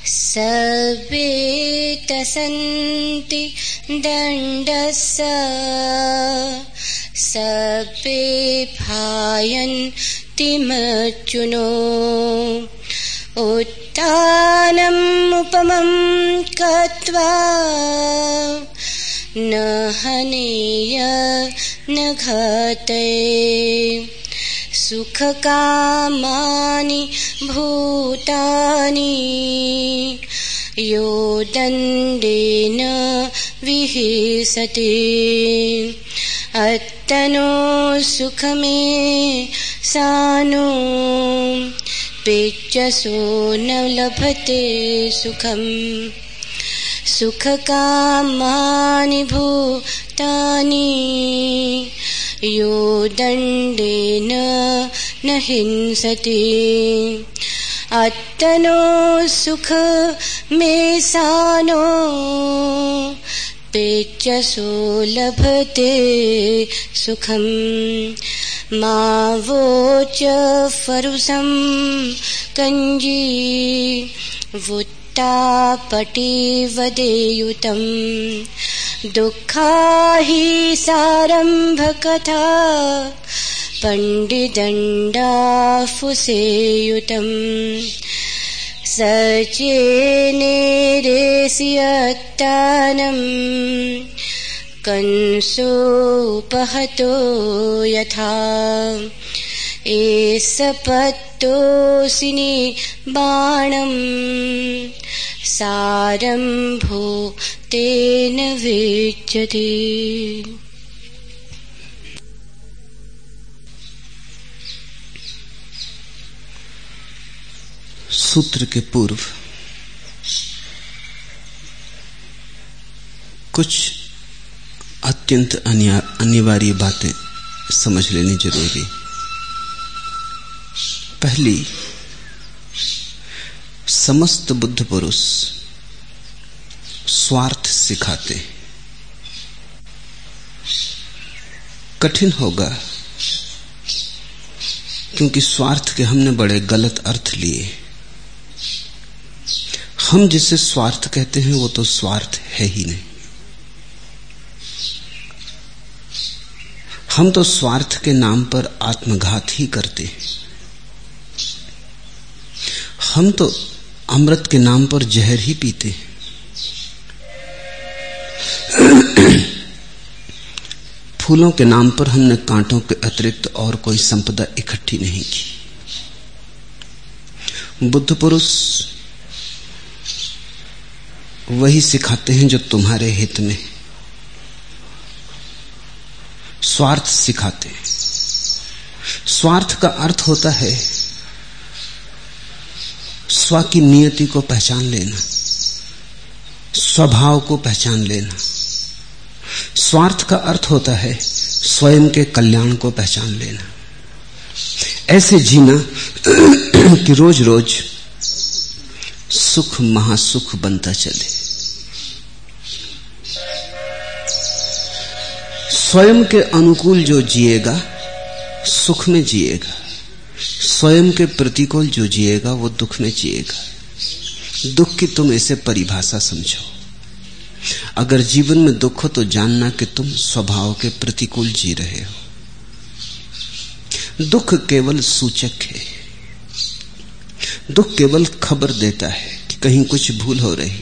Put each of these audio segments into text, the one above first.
सर्वे तसन्ति दण्डस्य सर्वे भायन्ति मृत्युनो उत्थानम् उपमं कृत्वा न हनेय न घटे सुखकामानि भूतानि यो दण्डेन विहिंसति अत्तनो सुखमे सानो पेचसो न लभते सुखम् सुखकामानि भूतानि यो दण्डेन न हिंसति अत्तनो सुखमे सानो पेचसो लभते सुखम् मा वोच फरुसं कञ्जी वुत्तापटिवदेयुतं दुःखा हि सारम्भकथा पण्डिदण्डाफुसेयुतं सचेनेरेस्यत्तानं कंसोपहतो यथा एषपत्तोऽसिनि बाणं सारम्भो तेन विच्यते। सूत्र के पूर्व कुछ अत्यंत अनिवार्य बातें समझ लेनी जरूरी। पहली, समस्त बुद्ध पुरुष स्वार्थ सिखाते। कठिन होगा क्योंकि स्वार्थ के हमने बड़े गलत अर्थ लिए। हम जिसे स्वार्थ कहते हैं वो तो स्वार्थ है ही नहीं। हम तो स्वार्थ के नाम पर आत्मघात ही करते हैं। हम तो अमृत के नाम पर जहर ही पीते हैं। फूलों के नाम पर हमने कांटों के अतिरिक्त और कोई संपदा इकट्ठी नहीं की। बुद्ध पुरुष वही सिखाते हैं जो तुम्हारे हित में। स्वार्थ सिखाते हैं। स्वार्थ का अर्थ होता है स्व की नियति को पहचान लेना, स्वभाव को पहचान लेना। स्वार्थ का अर्थ होता है स्वयं के कल्याण को पहचान लेना। ऐसे जीना कि रोज रोज सुख महासुख बनता चले। स्वयं के अनुकूल जो जिएगा सुख में जिएगा, स्वयं के प्रतिकूल जो जिएगा वो दुख में जिएगा। दुख की तुम ऐसे परिभाषा समझो। अगर जीवन में दुख हो तो जानना कि तुम स्वभाव के प्रतिकूल जी रहे हो। दुख केवल सूचक है। दुख केवल खबर देता है कि कहीं कुछ भूल हो रही।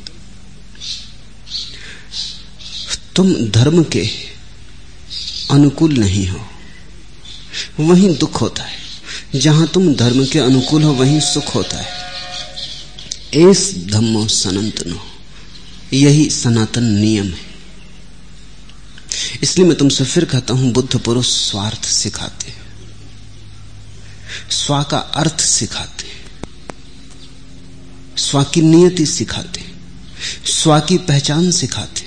तुम धर्म के अनुकूल नहीं हो, वहीं दुख होता है। जहां तुम धर्म के अनुकूल हो वहीं सुख होता है। एस धम्मो सनातनो, यही सनातन नियम है। इसलिए मैं तुमसे फिर कहता हूं, बुद्ध पुरुष स्वार्थ सिखाते, स्व का अर्थ सिखाते, स्व की नियति सिखाते, स्व की पहचान सिखाते।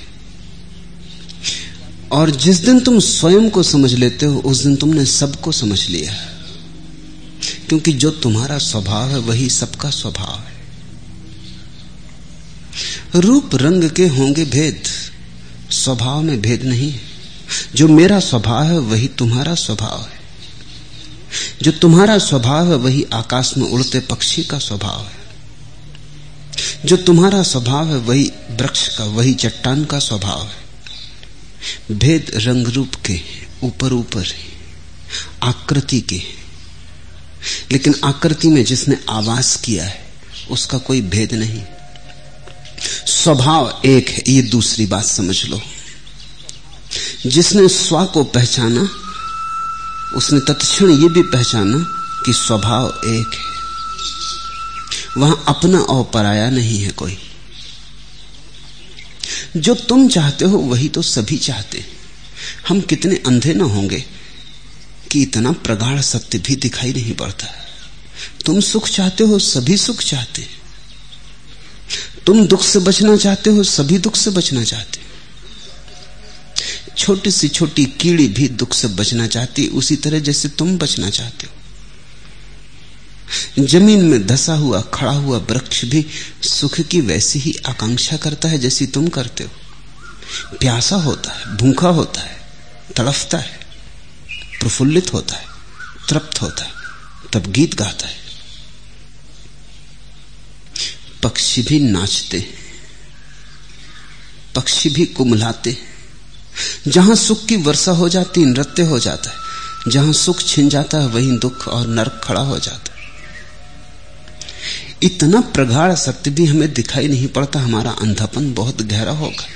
और जिस दिन तुम स्वयं को समझ लेते हो उस दिन तुमने सबको समझ लिया। क्योंकि जो तुम्हारा स्वभाव है वही सबका स्वभाव है। रूप रंग के होंगे भेद, स्वभाव में भेद नहीं है। जो मेरा स्वभाव है वही तुम्हारा स्वभाव है। जो तुम्हारा स्वभाव है वही आकाश में उड़ते पक्षी का स्वभाव है। जो तुम्हारा स्वभाव है वही वृक्ष का, वही चट्टान का स्वभाव है। भेद रंग रूप के ऊपर ऊपर आकृति के, लेकिन आकृति में जिसने आवास किया है उसका कोई भेद नहीं। स्वभाव एक है, ये दूसरी बात समझ लो। जिसने स्व को पहचाना उसने तत्क्षण ये भी पहचाना कि स्वभाव एक है, वहां अपना और पराया नहीं है कोई। जो तुम चाहते हो वही तो सभी चाहते हैं। हम कितने अंधे ना होंगे कि इतना प्रगाढ़ सत्य भी दिखाई नहीं पड़ता। तुम सुख चाहते हो, सभी सुख चाहते हैं। तुम दुख से बचना चाहते हो, सभी दुख से बचना चाहते। छोटी सी छोटी कीड़ी भी दुख से बचना चाहती, उसी तरह जैसे तुम बचना चाहते हो। जमीन में धसा हुआ खड़ा हुआ वृक्ष भी सुख की वैसी ही आकांक्षा करता है जैसी तुम करते हो। प्यासा होता है, भूखा होता है, तड़फता है, प्रफुल्लित होता है, तृप्त होता है, तब गीत गाता है। पक्षी भी नाचते, पक्षी भी कुमलाते। जहां सुख की वर्षा हो जाती नृत्य हो जाता है, जहां सुख छिन जाता है वहीं दुख और नरक खड़ा हो जाता है। इतना प्रगाढ़ सत्य भी हमें दिखाई नहीं पड़ता, हमारा अंधापन बहुत गहरा होगा।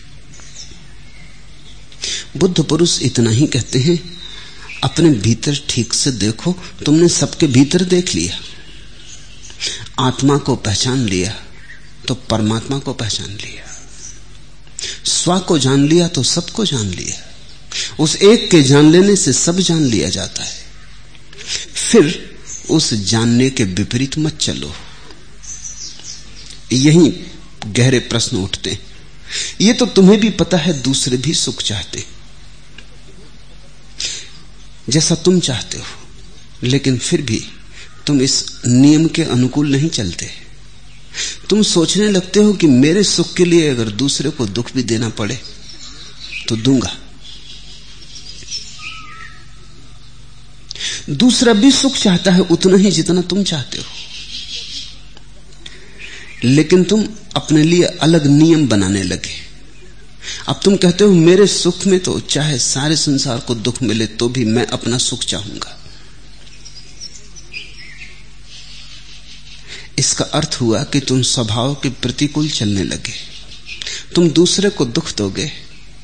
बुद्ध पुरुष इतना ही कहते हैं, अपने भीतर ठीक से देखो। तुमने सबके भीतर देख लिया, आत्मा को पहचान लिया तो परमात्मा को पहचान लिया, स्व को जान लिया तो सबको जान लिया। उस एक के जान लेने से सब जान लिया जाता है। फिर उस जानने के विपरीत मत चलो। यही गहरे प्रश्न उठते हैं। ये तो तुम्हें भी पता है दूसरे भी सुख चाहते जैसा तुम चाहते हो, लेकिन फिर भी तुम इस नियम के अनुकूल नहीं चलते। तुम सोचने लगते हो कि मेरे सुख के लिए अगर दूसरे को दुख भी देना पड़े तो दूंगा। दूसरा भी सुख चाहता है उतना ही जितना तुम चाहते हो, लेकिन तुम अपने लिए अलग नियम बनाने लगे। अब तुम कहते हो मेरे सुख में तो चाहे सारे संसार को दुख मिले तो भी मैं अपना सुख चाहूंगा। इसका अर्थ हुआ कि तुम स्वभाव के प्रतिकूल चलने लगे। तुम दूसरे को दुख दोगे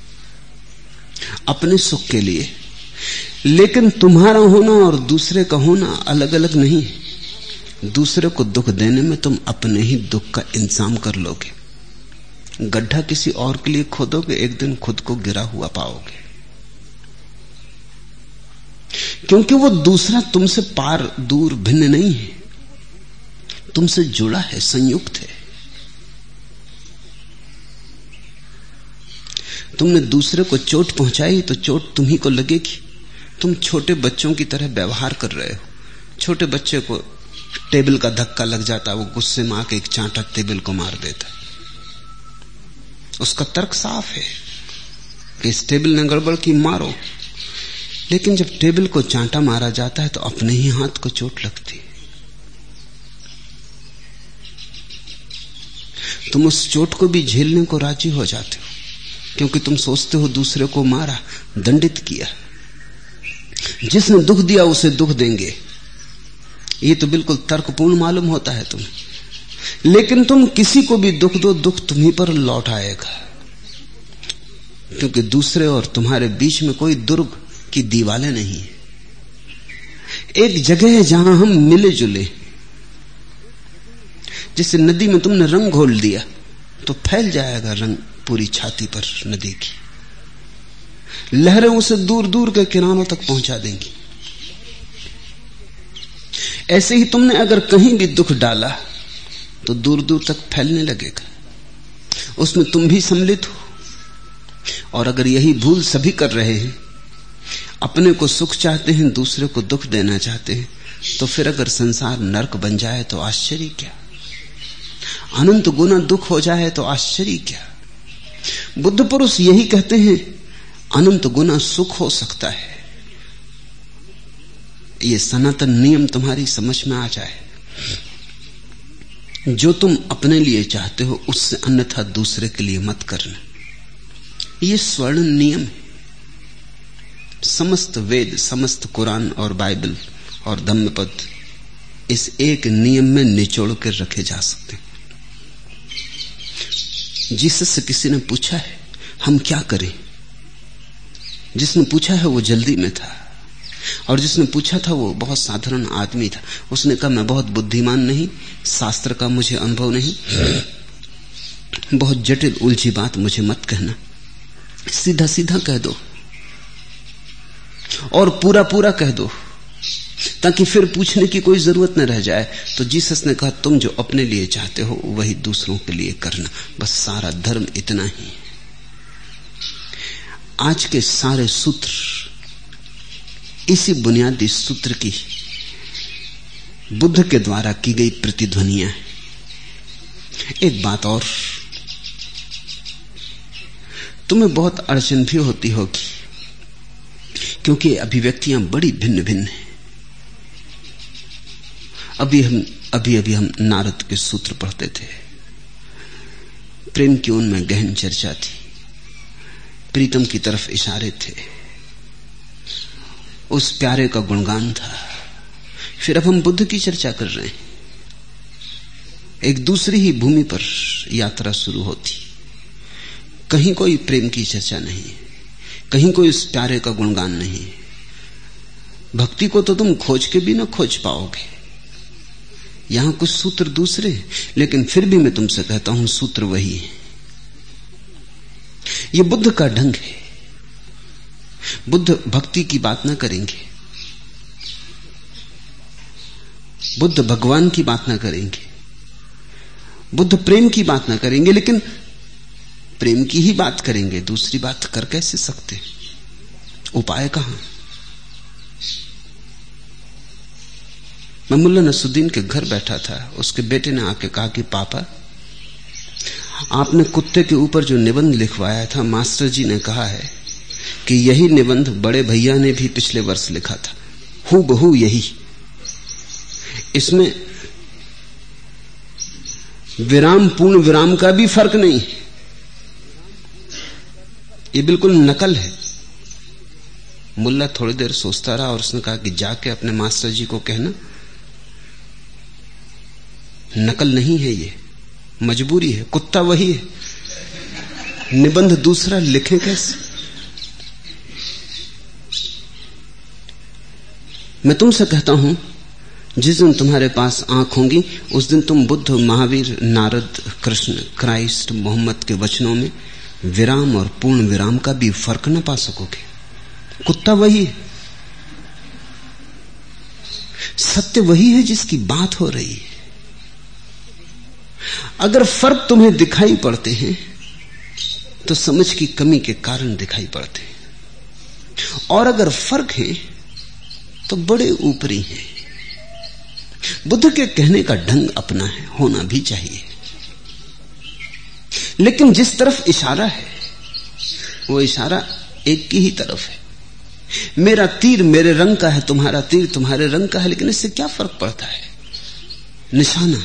अपने सुख के लिए, लेकिन तुम्हारा होना और दूसरे का होना अलग अलग नहीं है। दूसरे को दुख देने में तुम अपने ही दुख का इंतजाम कर लोगे। गड्ढा किसी और के लिए खोदोगे, एक दिन खुद को गिरा हुआ पाओगे, क्योंकि वो दूसरा तुमसे पार दूर भिन्न नहीं है, तुमसे जुड़ा है, संयुक्त है। तुमने दूसरे को चोट पहुंचाई तो चोट तुम्ही को लगेगी। तुम छोटे बच्चों की तरह व्यवहार कर रहे हो। छोटे बच्चे को टेबल का धक्का लग जाता है, वो गुस्से में आके एक चांटा टेबल को मार देता है। उसका तर्क साफ है कि इस टेबल ने गड़बड़ की, मारो। लेकिन जब टेबल को चांटा मारा जाता है तो अपने ही हाथ को चोट लगती है। तुम उस चोट को भी झेलने को राजी हो जाते हो, क्योंकि तुम सोचते हो दूसरे को मारा, दंडित किया, जिसने दुख दिया उसे दुख देंगे। ये तो बिल्कुल तर्कपूर्ण मालूम होता है तुम्हें, लेकिन तुम किसी को भी दुख दो, दुख तुम्ही पर लौट आएगा, क्योंकि दूसरे और तुम्हारे बीच में कोई दुर्ग की दीवारें नहीं है। एक जगह है जहां हम मिले जुले। जैसे नदी में तुमने रंग घोल दिया तो फैल जाएगा रंग पूरी छाती पर नदी की, लहरें उसे दूर दूर के किनारों तक पहुंचा देंगी। ऐसे ही तुमने अगर कहीं भी दुख डाला तो दूर दूर तक फैलने लगेगा, उसमें तुम भी सम्मिलित हो। और अगर यही भूल सभी कर रहे हैं, अपने को सुख चाहते हैं, दूसरे को दुख देना चाहते हैं, तो फिर अगर संसार नरक बन जाए तो आश्चर्य क्या, अनंत गुना दुख हो जाए तो आश्चर्य क्या। बुद्ध पुरुष यही कहते हैं, अनंत गुना सुख हो सकता है। ये सनातन नियम तुम्हारी समझ में आ जाए। जो तुम अपने लिए चाहते हो उससे अन्यथा दूसरे के लिए मत करना। ये स्वर्ण नियम है। समस्त वेद, समस्त कुरान और बाइबल और धम्मपद इस एक नियम में निचोड़ कर रखे जा सकते हैं। जीसस से किसी ने पूछा है हम क्या करें? जिसने पूछा है वो जल्दी में था, और जिसने पूछा था वो बहुत साधारण आदमी था। उसने कहा मैं बहुत बुद्धिमान नहीं, शास्त्र का मुझे अनुभव नहीं, बहुत जटिल उलझी बात मुझे मत कहना, सीधा सीधा कह दो और पूरा पूरा कह दो, ताकि फिर पूछने की कोई जरूरत न रह जाए। तो जीसस ने कहा तुम जो अपने लिए चाहते हो वही दूसरों के लिए करना, बस सारा धर्म इतना ही है। आज के सारे सूत्र इसी बुनियादी सूत्र की बुद्ध के द्वारा की गई प्रतिध्वनियां हैं। एक बात और, तुम्हें बहुत अड़चन भी होती होगी क्योंकि अभिव्यक्तियां बड़ी भिन्न भिन्न हैं। अभी हम नारद के सूत्र पढ़ते थे, प्रेम की उनमें गहन चर्चा थी, प्रीतम की तरफ इशारे थे, उस प्यारे का गुणगान था। फिर अब हम बुद्ध की चर्चा कर रहे हैं। एक दूसरी ही भूमि पर यात्रा शुरू होती, कहीं कोई प्रेम की चर्चा नहीं, कहीं कोई उस प्यारे का गुणगान नहीं। भक्ति को तो तुम खोज के भी ना खोज पाओगे। यहां कुछ सूत्र दूसरे, लेकिन फिर भी मैं तुमसे कहता हूं सूत्र वही है। यह बुद्ध का ढंग है। बुद्ध भक्ति की बात ना करेंगे, बुद्ध भगवान की बात ना करेंगे, बुद्ध प्रेम की बात ना करेंगे, लेकिन प्रेम की ही बात करेंगे। दूसरी बात कर कैसे सकते? उपाय कहां? मैं मुल्ला नसरुद्दीन के घर बैठा था, उसके बेटे ने आके कहा कि पापा आपने कुत्ते के ऊपर जो निबंध लिखवाया था, मास्टर जी ने कहा है कि यही निबंध बड़े भैया ने भी पिछले वर्ष लिखा था, हूबहू यही। इसमें विराम पूर्ण विराम का भी फर्क नहीं, ये बिल्कुल नकल है। मुल्ला थोड़ी देर सोचता रहा और उसने कहा कि जाके अपने मास्टर जी को कहना नकल नहीं है, ये मजबूरी है, कुत्ता वही है, निबंध दूसरा लिखे कैसे? मैं तुमसे कहता हूं जिस दिन तुम्हारे पास आंख होंगी उस दिन तुम बुद्ध, महावीर, नारद, कृष्ण, क्राइस्ट, मोहम्मद के वचनों में विराम और पूर्ण विराम का भी फर्क न पा सकोगे। कुत्ता वही है, सत्य वही है जिसकी बात हो रही है। अगर फर्क तुम्हें दिखाई पड़ते हैं तो समझ की कमी के कारण दिखाई पड़ते हैं, और अगर फर्क है तो बड़े ऊपरी हैं। बुद्ध के कहने का ढंग अपना है, होना भी चाहिए, लेकिन जिस तरफ इशारा है वो इशारा एक की ही तरफ है। मेरा तीर मेरे रंग का है, तुम्हारा तीर तुम्हारे रंग का है, लेकिन इससे क्या फर्क पड़ता है? निशाना,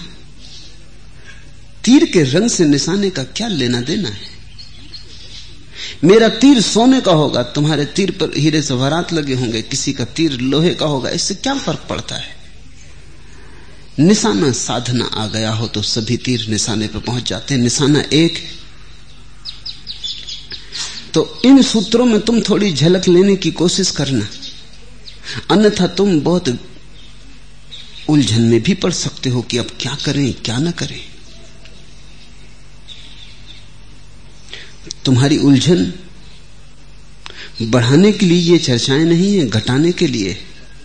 तीर के रंग से निशाने का क्या लेना देना है? मेरा तीर सोने का होगा, तुम्हारे तीर पर हीरे जवाहरात लगे होंगे, किसी का तीर लोहे का होगा, इससे क्या फर्क पड़ता है? निशाना साधना आ गया हो तो सभी तीर निशाने पर पहुंच जाते हैं, निशाना एक है। तो इन सूत्रों में तुम थोड़ी झलक लेने की कोशिश करना, अन्यथा तुम बहुत उलझन में भी पड़ सकते हो कि अब क्या करें क्या न करें। तुम्हारी उलझन बढ़ाने के लिए ये चर्चाएं नहीं है, घटाने के लिए।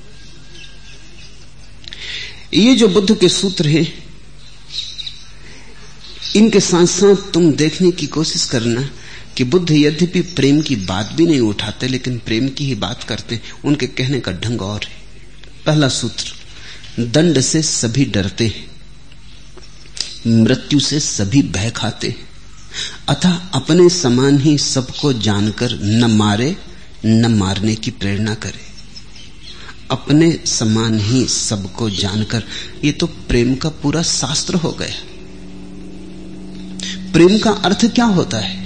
ये जो बुद्ध के सूत्र हैं, इनके साथ साथ तुम देखने की कोशिश करना कि बुद्ध यद्यपि प्रेम की बात भी नहीं उठाते, लेकिन प्रेम की ही बात करते। उनके कहने का ढंग और है। पहला सूत्र, दंड से सभी डरते हैं, मृत्यु से सभी भय खाते हैं, अतः अपने समान ही सबको जानकर न मारे न मारने की प्रेरणा करे। अपने समान ही सबको जानकर, ये तो प्रेम का पूरा शास्त्र हो गया। प्रेम का अर्थ क्या होता है?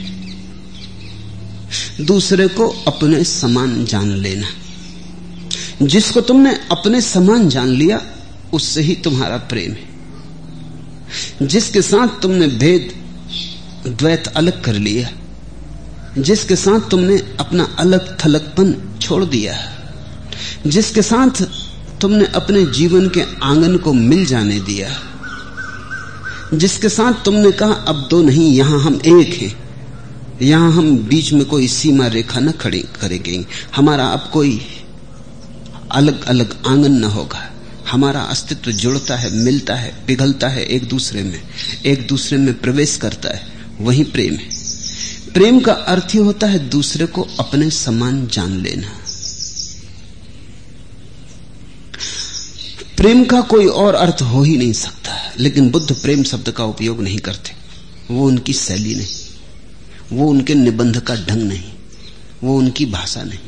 दूसरे को अपने समान जान लेना। जिसको तुमने अपने समान जान लिया उससे ही तुम्हारा प्रेम है। जिसके साथ तुमने भेद द्वैत अलग कर लिया, जिसके साथ तुमने अपना अलग थलगपन छोड़ दिया, जिसके साथ तुमने अपने जीवन के आंगन को मिल जाने दिया, जिसके साथ तुमने कहा अब दो नहीं, यहां हम एक हैं, यहां हम बीच में कोई सीमा रेखा न खड़ी करेंगे, हमारा अब कोई अलग अलग आंगन न होगा, हमारा अस्तित्व जुड़ता है, मिलता है, पिघलता है एक दूसरे में प्रवेश करता है, वही प्रेम है। प्रेम का अर्थ ही होता है दूसरे को अपने समान जान लेना। प्रेम का कोई और अर्थ हो ही नहीं सकता, लेकिन बुद्ध प्रेम शब्द का उपयोग नहीं करते। वो उनकी शैली नहीं, वो उनके निबंध का ढंग नहीं, वो उनकी भाषा नहीं।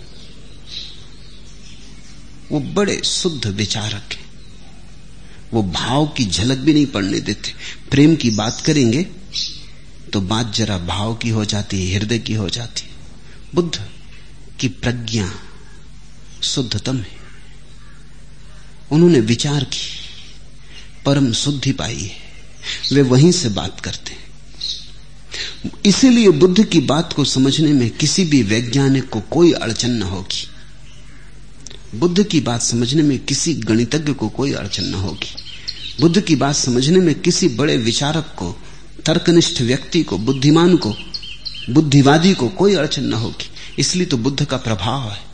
वो बड़े शुद्ध विचारक हैं, वो भाव की झलक भी नहीं पड़ने देते। प्रेम की बात करेंगे तो बात जरा भाव की हो जाती है, हृदय की हो जाती है। बुद्ध की प्रज्ञा शुद्धतम है, उन्होंने विचार की, परम शुद्धि पाई है, वे वहीं से बात करते हैं। इसीलिए बुद्ध की बात को समझने में किसी भी वैज्ञानिक को कोई अड़चन न होगी, बुद्ध की बात समझने में किसी गणितज्ञ को कोई अड़चन न होगी, बुद्ध की बात समझने में किसी बड़े विचारक को, तर्कनिष्ठ व्यक्ति को, बुद्धिमान को, बुद्धिवादी को कोई अड़चन न होगी। इसलिए तो बुद्ध का प्रभाव है।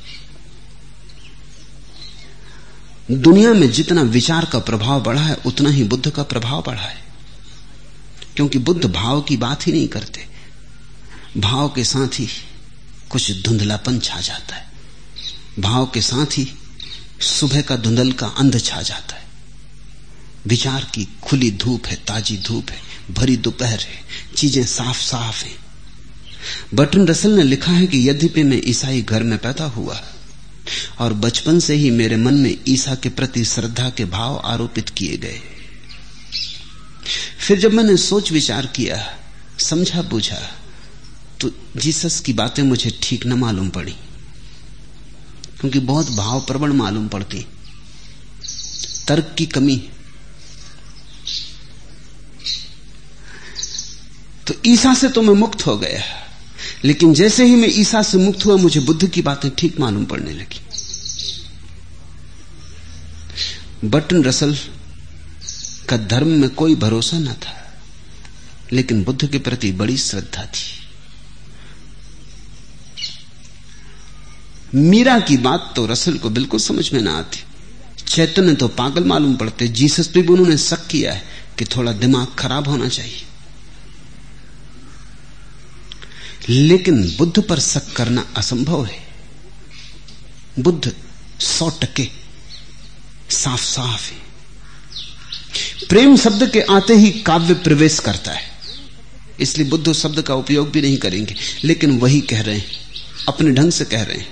दुनिया में जितना विचार का प्रभाव बढ़ा है उतना ही बुद्ध का प्रभाव बढ़ा है, क्योंकि बुद्ध भाव की बात ही नहीं करते, भाव के साथ ही कुछ धुंधलापन छा जाता है, भाव के साथ ही सुबह का धुंधल का अंध छा जाता है। विचार की खुली धूप है, ताजी धूप है, भरी दोपहर है, चीजें साफ साफ हैं। बर्ट्रैंड रसल ने लिखा है कि यद्यपि मैं ईसाई घर में पैदा हुआ और बचपन से ही मेरे मन में ईसा के प्रति श्रद्धा के भाव आरोपित किए गए, फिर जब मैंने सोच विचार किया, समझा बूझा, तो जीसस की बातें मुझे ठीक न मालूम पड़ी, क्योंकि बहुत भावप्रवण मालूम पड़ती, तर्क की कमी। तो ईसा से तो मैं मुक्त हो गया, लेकिन जैसे ही मैं ईसा से मुक्त हुआ मुझे बुद्ध की बातें ठीक मालूम पड़ने लगी। बर्ट्रैंड रसल का धर्म में कोई भरोसा न था, लेकिन बुद्ध के प्रति बड़ी श्रद्धा थी। मीरा की बात तो रसल को बिल्कुल समझ में ना आती, चैतन्य तो पागल मालूम पड़ते, जीसस पे भी उन्होंने शक किया है कि थोड़ा दिमाग खराब होना चाहिए, लेकिन बुद्ध पर शक करना असंभव है। बुद्ध 100% साफ साफ है। प्रेम शब्द के आते ही काव्य प्रवेश करता है, इसलिए बुद्ध शब्द का उपयोग भी नहीं करेंगे, लेकिन वही कह रहे हैं, अपने ढंग से कह रहे हैं।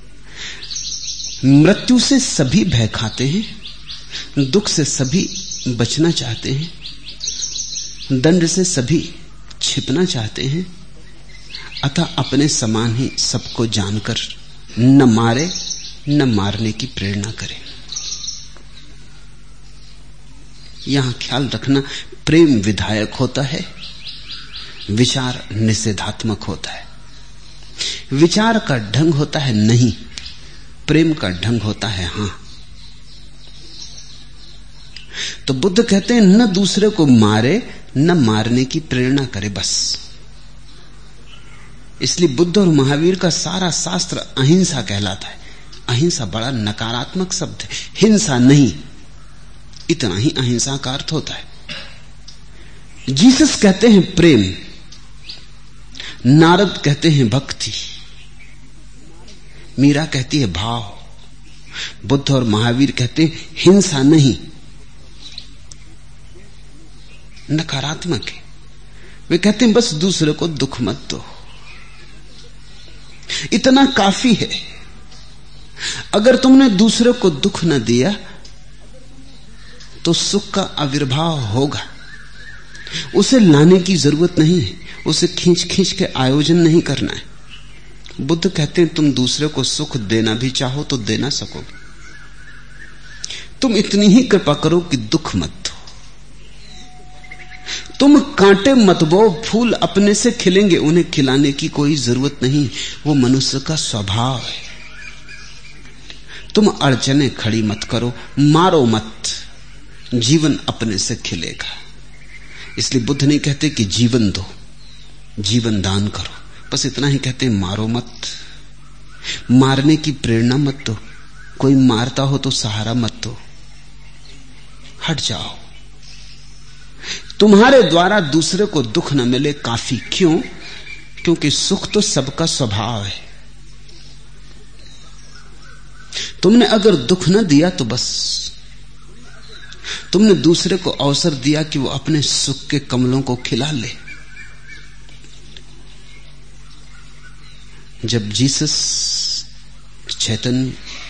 मृत्यु से सभी भय खाते हैं, दुख से सभी बचना चाहते हैं, दंड से सभी छिपना चाहते हैं, अतः अपने समान ही सबको जानकर न मारे न मारने की प्रेरणा करें। यहां ख्याल रखना, प्रेम विधायक होता है, विचार निषेधात्मक होता है। विचार का ढंग होता है नहीं, प्रेम का ढंग होता है हां। तो बुद्ध कहते हैं न दूसरे को मारे न मारने की प्रेरणा करे, बस। इसलिए बुद्ध और महावीर का सारा शास्त्र अहिंसा कहलाता है। अहिंसा बड़ा नकारात्मक शब्द है, हिंसा नहीं, इतना ही अहिंसा का अर्थ होता है। जीसस कहते हैं प्रेम, नारद कहते हैं भक्ति, मीरा कहती है भाव, बुद्ध और महावीर कहते हैं हिंसा नहीं, नकारात्मक है। वे कहते हैं बस दूसरे को दुख मत दो, इतना काफी है। अगर तुमने दूसरे को दुख न दिया तो सुख का आविर्भाव होगा। उसे लाने की जरूरत नहीं है, उसे खींच खींच के आयोजन नहीं करना है। बुद्ध कहते हैं तुम दूसरे को सुख देना भी चाहो तो दे ना सकोगे। तुम इतनी ही कृपा करो कि दुख मत दो। तुम कांटे मत बो, फूल अपने से खिलेंगे, उन्हें खिलाने की कोई जरूरत नहीं, वो मनुष्य का स्वभाव है। तुम अड़चने खड़ी मत करो, मारो मत, जीवन अपने से खिलेगा। इसलिए बुद्ध नहीं कहते कि जीवन दो, जीवन दान करो, बस इतना ही कहते मारो मत। मारने की प्रेरणा मत दो, कोई मारता हो तो सहारा मत दो, हट जाओ। तुम्हारे द्वारा दूसरे को दुख न मिले काफी। क्यों? क्योंकि सुख तो सबका स्वभाव है। तुमने अगर दुख न दिया तो बस तुमने दूसरे को अवसर दिया कि वो अपने सुख के कमलों को खिला ले। जब जीसस, चैतन्य,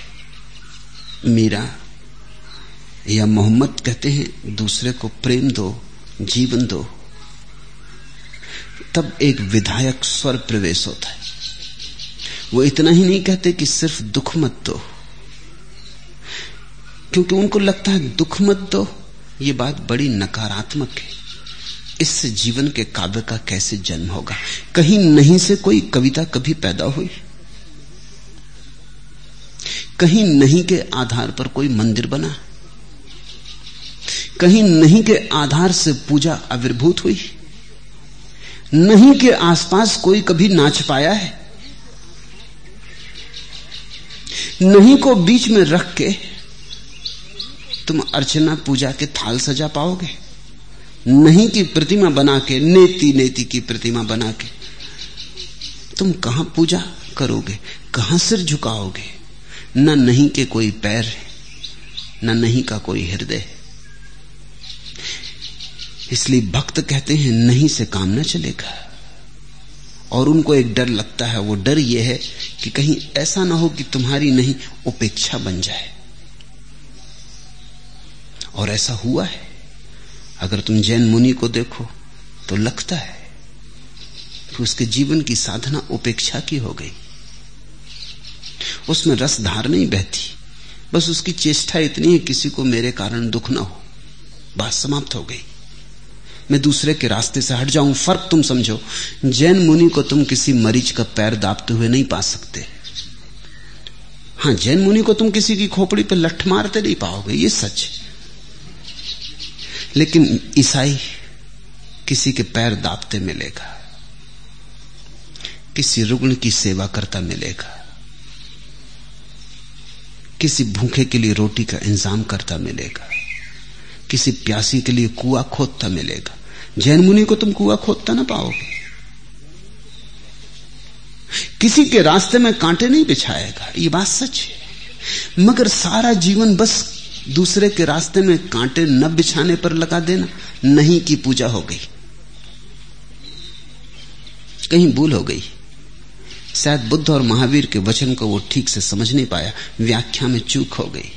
मीरा या मोहम्मद कहते हैं दूसरे को प्रेम दो, जीवन दो, तब एक विधायक स्वर प्रवेश होता है। वो इतना ही नहीं कहते कि सिर्फ दुख मत दो, क्योंकि उनको लगता है दुख मत दो ये बात बड़ी नकारात्मक है, इससे जीवन के काव्य का कैसे जन्म होगा। कहीं नहीं से कोई कविता कभी पैदा हुई? कहीं नहीं के आधार पर कोई मंदिर बना? कहीं नहीं के आधार से पूजा आविर्भूत हुई? नहीं के आसपास कोई कभी नाच पाया है? नहीं को बीच में रख के तुम अर्चना पूजा के थाल सजा पाओगे? नहीं की प्रतिमा बना के, नेति नेति की प्रतिमा बना के तुम कहां पूजा करोगे, कहां सिर झुकाओगे? न नहीं के कोई पैर है, न नहीं का कोई हृदय। इसलिए भक्त कहते हैं नहीं से काम न चलेगा। और उनको एक डर लगता है, वो डर ये है कि कहीं ऐसा ना हो कि तुम्हारी नहीं उपेक्षा बन जाए। और ऐसा हुआ है। अगर तुम जैन मुनि को देखो तो लगता है कि उसके जीवन की साधना उपेक्षा की हो गई। उसमें रसधार नहीं बहती, बस उसकी चेष्टा इतनी है किसी को मेरे कारण दुख ना हो, बात समाप्त हो गई, मैं दूसरे के रास्ते से हट जाऊं। फर्क तुम समझो, जैन मुनि को तुम किसी मरीज का पैर दाबते हुए नहीं पा सकते। हां, जैन मुनि को तुम किसी की खोपड़ी पर लठ मारते नहीं पाओगे, ये सच है। लेकिन ईसाई किसी के पैर दाबते मिलेगा, किसी रुग्ण की सेवा करता मिलेगा, किसी भूखे के लिए रोटी का इंतजाम करता मिलेगा, किसी प्यासी के लिए कुआं खोदता मिलेगा। जैन मुनि को तुम कुआं खोदता ना पाओगे। किसी के रास्ते में कांटे नहीं बिछाएगा, ये बात सच है। मगर सारा जीवन बस दूसरे के रास्ते में कांटे न बिछाने पर लगा देना, नहीं की पूजा हो गई। कहीं भूल हो गई। शायद बुद्ध और महावीर के वचन को वो ठीक से समझ नहीं पाया, व्याख्या में चूक हो गई।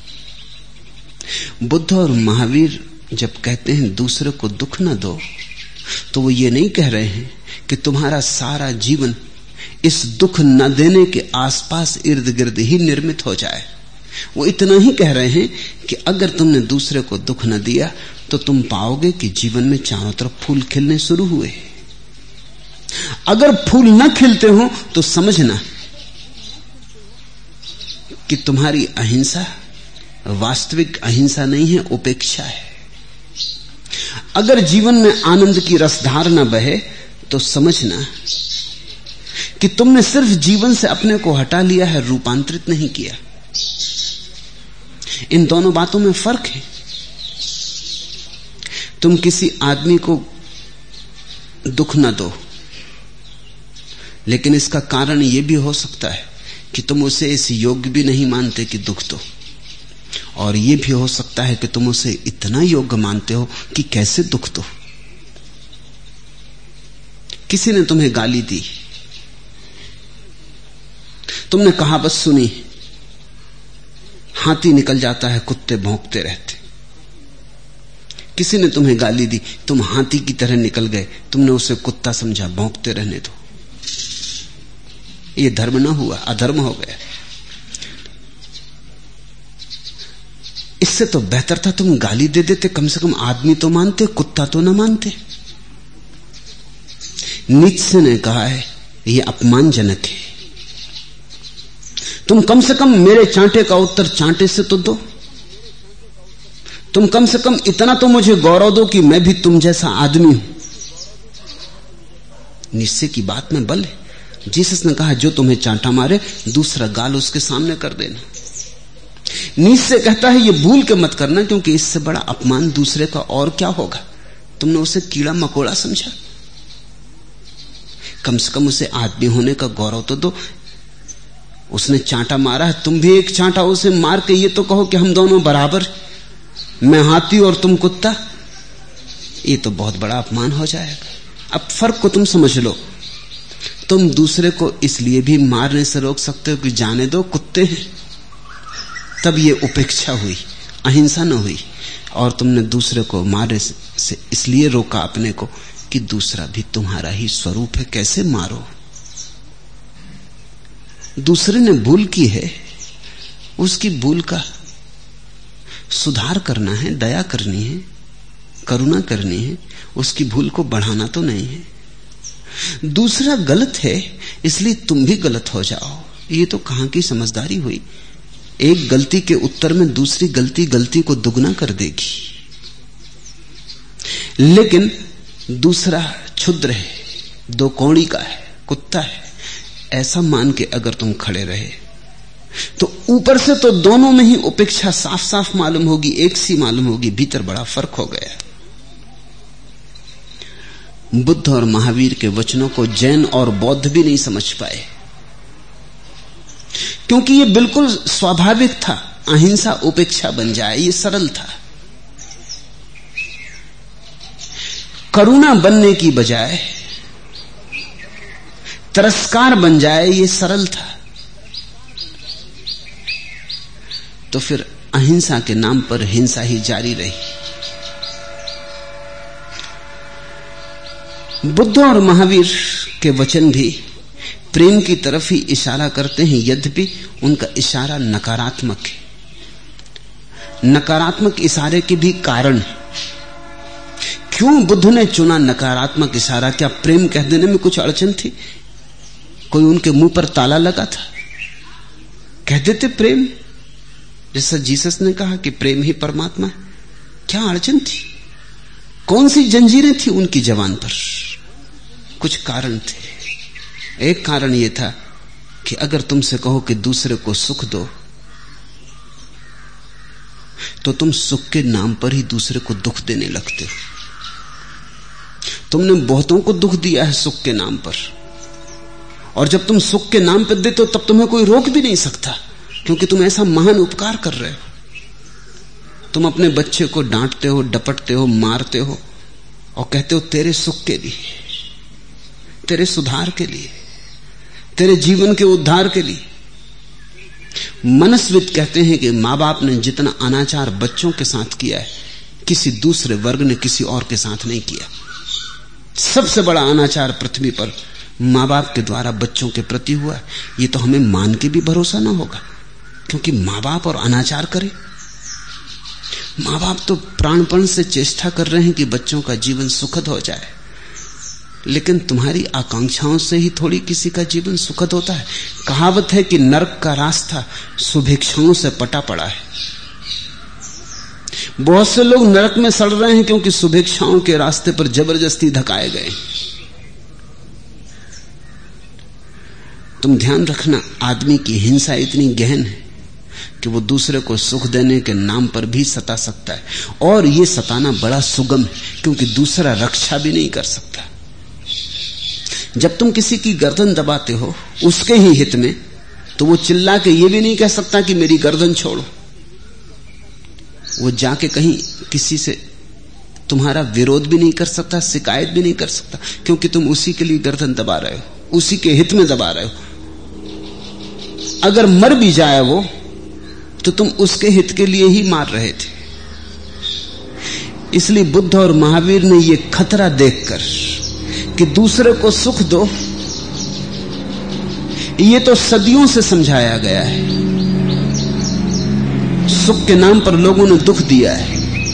बुद्ध और महावीर जब कहते हैं दूसरे को दुख न दो, तो वो ये नहीं कह रहे हैं कि तुम्हारा सारा जीवन इस दुख न देने के आसपास इर्द गिर्द ही निर्मित हो जाए। वो इतना ही कह रहे हैं कि अगर तुमने दूसरे को दुख न दिया तो तुम पाओगे कि जीवन में चारों तरफ फूल खिलने शुरू हुए। अगर फूल न खिलते हो तो समझना कि तुम्हारी अहिंसा वास्तविक अहिंसा नहीं है, उपेक्षा है। अगर जीवन में आनंद की रसधार न बहे तो समझना कि तुमने सिर्फ जीवन से अपने को हटा लिया है, रूपांतरित नहीं किया। इन दोनों बातों में फर्क है। तुम किसी आदमी को दुख न दो, लेकिन इसका कारण यह भी हो सकता है कि तुम उसे इस योग्य भी नहीं मानते कि दुख दो, और यह भी हो सकता है कि तुम उसे इतना योग्य मानते हो कि कैसे दुख दो। किसी ने तुम्हें गाली दी, तुमने कहा बस सुनी, हाथी निकल जाता है, कुत्ते भौंकते रहते। किसी ने तुम्हें गाली दी, तुम हाथी की तरह निकल गए, तुमने उसे कुत्ता समझा, भौंकते रहने दो। ये धर्म ना हुआ, अधर्म हो गया। इससे तो बेहतर था तुम गाली दे देते, कम से कम आदमी तो मानते, कुत्ता तो ना मानते। नीत्शे ने कहा है यह अपमानजनक है। तुम कम से कम मेरे चांटे का उत्तर चांटे से तो दो। तुम कम से कम इतना तो मुझे गौरव दो कि मैं भी तुम जैसा आदमी हूं। नीत्शे की बात में बल है। जीसस ने कहा जो तुम्हें चांटा मारे दूसरा गाल उसके सामने कर देना। नीत्शे कहता है ये भूल के मत करना, क्योंकि इससे बड़ा अपमान दूसरे का और क्या होगा। तुमने उसे कीड़ा मकोड़ा समझा, कम से कम उसे आदमी होने का गौरव तो दो। उसने चांटा मारा है, तुम भी एक चांटा उसे मार के ये तो कहो कि हम दोनों बराबर, मैं हाथी और तुम कुत्ता। ये तो बहुत बड़ा अपमान हो जाएगा। अब फर्क को तुम समझ लो। तुम दूसरे को इसलिए भी मारने से रोक सकते हो कि जाने दो कुत्ते हैं, तब ये उपेक्षा हुई, अहिंसा न हुई। और तुमने दूसरे को मारने से इसलिए रोका अपने को कि दूसरा भी तुम्हारा ही स्वरूप है, कैसे मारो। दूसरे ने भूल की है, उसकी भूल का सुधार करना है, दया करनी है, करुणा करनी है, उसकी भूल को बढ़ाना तो नहीं है। दूसरा गलत है इसलिए तुम भी गलत हो जाओ, ये तो कहां की समझदारी हुई। एक गलती के उत्तर में दूसरी गलती को दुगना कर देगी। लेकिन दूसरा क्षुद्र है, दो कौड़ी का है, कुत्ता है, ऐसा मान के अगर तुम खड़े रहे तो ऊपर से तो दोनों में ही उपेक्षा साफ साफ मालूम होगी, एक सी मालूम होगी, भीतर बड़ा फर्क हो गया। बुद्ध और महावीर के वचनों को जैन और बौद्ध भी नहीं समझ पाए, क्योंकि ये बिल्कुल स्वाभाविक था। अहिंसा उपेक्षा बन जाए, ये सरल था। करुणा बनने की बजाय तिरस्कार बन जाए, ये सरल था। तो फिर अहिंसा के नाम पर हिंसा ही जारी रही। बुद्ध और महावीर के वचन भी प्रेम की तरफ ही इशारा करते हैं, यद्यपि उनका इशारा नकारात्मक है। नकारात्मक इशारे के भी कारण है। क्यों बुद्ध ने चुना नकारात्मक इशारा? क्या प्रेम कह देने में कुछ अड़चन थी? कोई उनके मुंह पर ताला लगा था? कह देते प्रेम, जैसा जीसस ने कहा कि प्रेम ही परमात्मा है। क्या अड़चन थी? कौन सी जंजीरें थी उनकी जबान पर? कुछ कारण थे। एक कारण यह था कि अगर तुमसे कहो कि दूसरे को सुख दो, तो तुम सुख के नाम पर ही दूसरे को दुख देने लगते हो। तुमने बहुतों को दुख दिया है सुख के नाम पर, और जब तुम सुख के नाम पर देते हो तब तुम्हें कोई रोक भी नहीं सकता, क्योंकि तुम ऐसा महान उपकार कर रहे हो। तुम अपने बच्चे को डांटते हो, डपटते हो, मारते हो और कहते हो तेरे सुख के लिए, तेरे सुधार के लिए, तेरे जीवन के उद्धार के लिए। मनस्विद कहते हैं कि मां बाप ने जितना अनाचार बच्चों के साथ किया है, किसी दूसरे वर्ग ने किसी और के साथ नहीं किया। सबसे बड़ा अनाचार पृथ्वी पर मां बाप के द्वारा बच्चों के प्रति हुआ है। ये तो हमें मान के भी भरोसा ना होगा, क्योंकि मां बाप और अनाचार करे। मां बाप तो प्राणपण से चेष्टा कर रहे हैं कि बच्चों का जीवन सुखद हो जाए, लेकिन तुम्हारी आकांक्षाओं से ही थोड़ी किसी का जीवन सुखद होता है। कहावत है कि नरक का रास्ता शुभेच्छाओं से पटा पड़ा है। बहुत से लोग नरक में सड़ रहे हैं क्योंकि शुभेच्छाओं के रास्ते पर जबरदस्ती धकाए गए। तुम ध्यान रखना, आदमी की हिंसा इतनी गहन है कि वो दूसरे को सुख देने के नाम पर भी सता सकता है, और ये सताना बड़ा सुगम है, क्योंकि दूसरा रक्षा भी नहीं कर सकता। जब तुम किसी की गर्दन दबाते हो उसके ही हित में, तो वो चिल्ला के ये भी नहीं कह सकता कि मेरी गर्दन छोड़ो। वो जाके कहीं किसी से तुम्हारा विरोध भी नहीं कर सकता, शिकायत भी नहीं कर सकता, क्योंकि तुम उसी के लिए गर्दन दबा रहे हो, उसी के हित में दबा रहे हो। अगर मर भी जाए वो, तो तुम उसके हित के लिए ही मार रहे थे। इसलिए बुद्ध और महावीर ने यह खतरा देखकर कि दूसरे को सुख दो, ये तो सदियों से समझाया गया है। सुख के नाम पर लोगों ने दुख दिया है,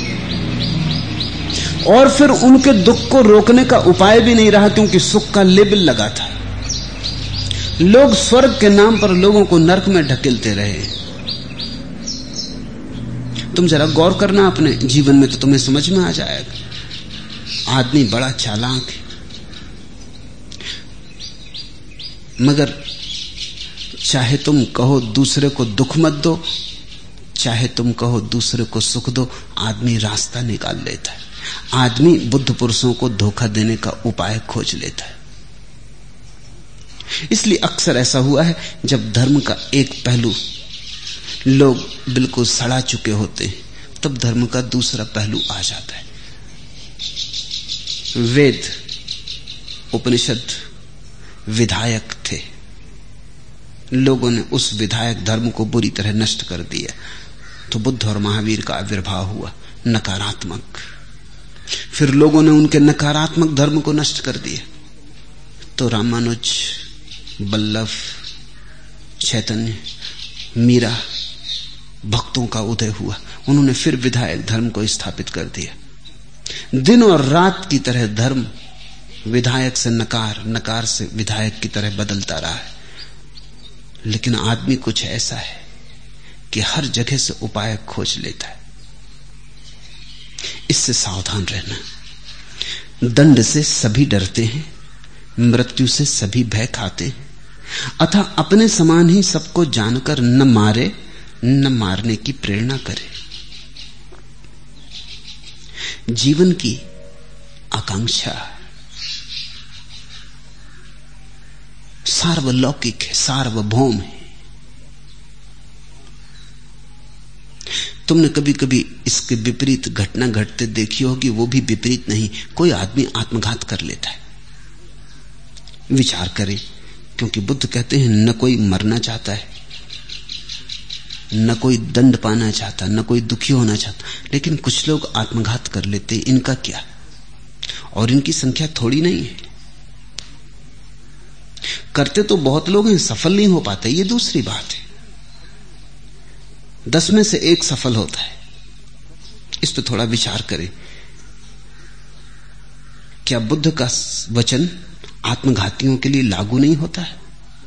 और फिर उनके दुख को रोकने का उपाय भी नहीं रहा, क्योंकि सुख का लेबल लगा था। लोग स्वर्ग के नाम पर लोगों को नरक में ढकेलते रहे। तुम जरा गौर करना अपने जीवन में, तो तुम्हें समझ में आ जाएगा। आदमी बड़ा चालाक है, मगर चाहे तुम कहो दूसरे को दुख मत दो, चाहे तुम कहो दूसरे को सुख दो, आदमी रास्ता निकाल लेता है। आदमी बुद्ध पुरुषों को धोखा देने का उपाय खोज लेता है। इसलिए अक्सर ऐसा हुआ है, जब धर्म का एक पहलू लोग बिल्कुल सड़ा चुके होते हैं, तब धर्म का दूसरा पहलू आ जाता है। वेद उपनिषद विधायक थे, लोगों ने उस विधायक धर्म को बुरी तरह नष्ट कर दिया, तो बुद्ध और महावीर का आविर्भाव हुआ नकारात्मक। फिर लोगों ने उनके नकारात्मक धर्म को नष्ट कर दिया, तो रामानुज, बल्लभ, चैतन्य, मीरा भक्तों का उदय हुआ। उन्होंने फिर विधायक धर्म को स्थापित कर दिया। दिन और रात की तरह धर्म विधायक से नकार, नकार से विधायक की तरह बदलता रहा है। लेकिन आदमी कुछ ऐसा है कि हर जगह से उपाय खोज लेता है। इससे सावधान रहना। दंड से सभी डरते हैं, मृत्यु से सभी भय खाते हैं, अतः अपने समान ही सबको जानकर न मारे न मारने की प्रेरणा करे। जीवन की आकांक्षा सार्वलौकिक है, सार्वभौम है। तुमने कभी कभी इसके विपरीत घटना घटते देखी होगी, वो भी विपरीत नहीं, कोई आदमी आत्मघात कर लेता है। विचार करें, क्योंकि बुद्ध कहते हैं न कोई मरना चाहता है, न कोई दंड पाना चाहता, न कोई दुखी होना चाहता, लेकिन कुछ लोग आत्मघात कर लेते। इनका क्या? और इनकी संख्या थोड़ी नहीं है। करते तो बहुत लोग हैं, सफल नहीं हो पाते, ये दूसरी बात है। 10 में से 1 सफल होता है। इस पर थोड़ा विचार करें। क्या बुद्ध का वचन आत्मघातियों के लिए लागू नहीं होता है?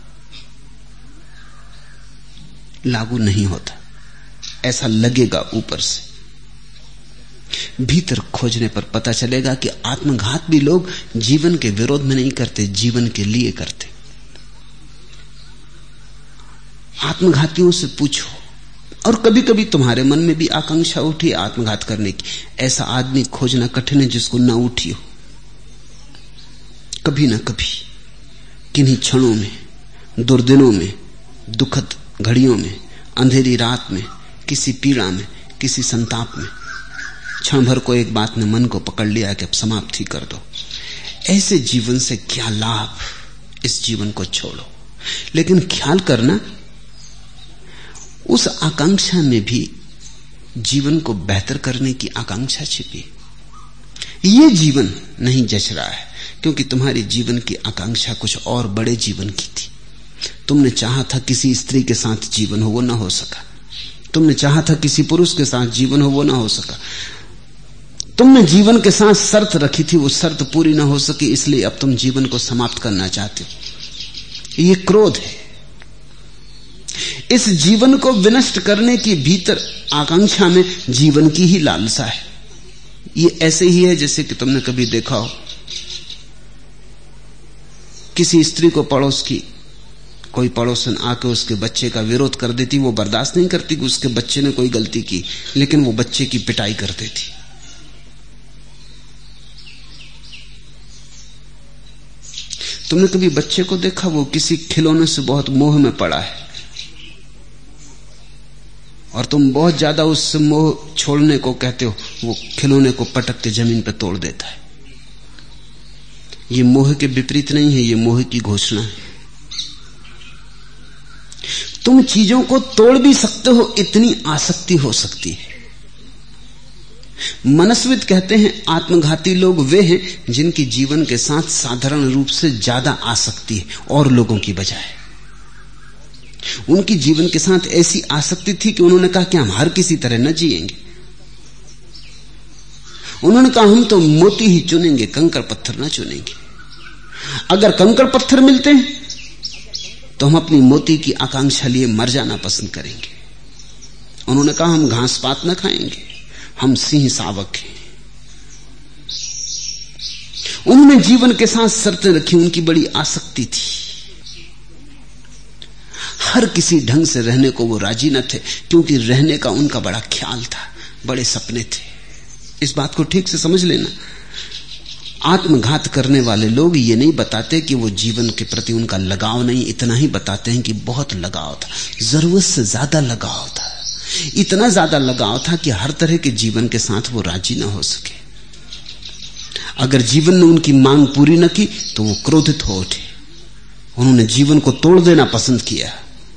लागू नहीं होता, ऐसा लगेगा ऊपर से। भीतर खोजने पर पता चलेगा कि आत्मघात भी लोग जीवन के विरोध में नहीं करते, जीवन के लिए करते। आत्मघातियों से पूछो, और कभी कभी तुम्हारे मन में भी आकांक्षा उठी आत्मघात करने की। ऐसा आदमी खोजना कठिन है जिसको ना उठी हो। कभी ना कभी, किन्हीं क्षणों में, दुर्दिनों में, दुखद घड़ियों में, अंधेरी रात में, किसी पीड़ा में, किसी संताप में, क्षण भर को एक बात ने मन को पकड़ लिया कि अब समाप्ति कर दो। ऐसे जीवन से क्या लाभ? इस जीवन को छोड़ो। लेकिन ख्याल करना, उस आकांक्षा में भी जीवन को बेहतर करने की आकांक्षा छिपी। ये जीवन नहीं जच रहा है, क्योंकि तुम्हारी जीवन की आकांक्षा कुछ और बड़े जीवन की थी। तुमने चाहा था किसी स्त्री के साथ जीवन हो, वो ना हो सका। तुमने चाहा था किसी पुरुष के साथ जीवन हो, वो ना हो सका। तुमने जीवन के साथ शर्त रखी थी, वो शर्त पूरी ना हो सकी, इसलिए अब तुम जीवन को समाप्त करना चाहते हो। ये क्रोध है। इस जीवन को विनष्ट करने की भीतर आकांक्षा में जीवन की ही लालसा है। ये ऐसे ही है जैसे कि तुमने कभी देखा हो किसी स्त्री को पड़ोस की कोई पड़ोसन आके उसके बच्चे का विरोध कर देती। वो बर्दाश्त नहीं करती कि उसके बच्चे ने कोई गलती की, लेकिन वो बच्चे की पिटाई कर देती। तुमने कभी बच्चे को देखा, वो किसी खिलौने से बहुत मोह में पड़ा है और तुम बहुत ज्यादा उससे मोह छोड़ने को कहते हो, वो खिलौने को पटक के जमीन पर तोड़ देता है। ये मोह के विपरीत नहीं है, ये मोह की घोषणा है। तुम चीजों को तोड़ भी सकते हो, इतनी आसक्ति हो सकती है। मनस्विद कहते हैं आत्मघाती लोग वे हैं जिनकी जीवन के साथ साधारण रूप से ज्यादा आसक्ति है और लोगों की बजाय। उनकी जीवन के साथ ऐसी आसक्ति थी कि उन्होंने कहा कि हम हर किसी तरह न जिएंगे। उन्होंने कहा हम तो मोती ही चुनेंगे, कंकड़ पत्थर न चुनेंगे। अगर कंकड़ पत्थर मिलते हैं तो हम अपनी मोती की आकांक्षा लिए मर जाना पसंद करेंगे। उन्होंने कहा हम घास पात न खाएंगे, हम सिंह शावक हैं। उन्होंने जीवन के साथ शर्तें रखी, उनकी बड़ी आसक्ति थी। हर किसी ढंग से रहने को वो राजी न थे, क्योंकि रहने का उनका बड़ा ख्याल था, बड़े सपने थे। इस बात को ठीक से समझ लेना। आत्मघात करने वाले लोग ये नहीं बताते कि वो जीवन के प्रति उनका लगाव नहीं, इतना ही बताते हैं कि बहुत लगाव था, जरूरत से ज्यादा लगाव था। इतना ज्यादा लगाव था कि हर तरह के जीवन के साथ वो राजी ना हो सके। अगर जीवन ने उनकी मांग पूरी न की तो वो क्रोधित हो उठे। उन्होंने जीवन को तोड़ देना पसंद किया।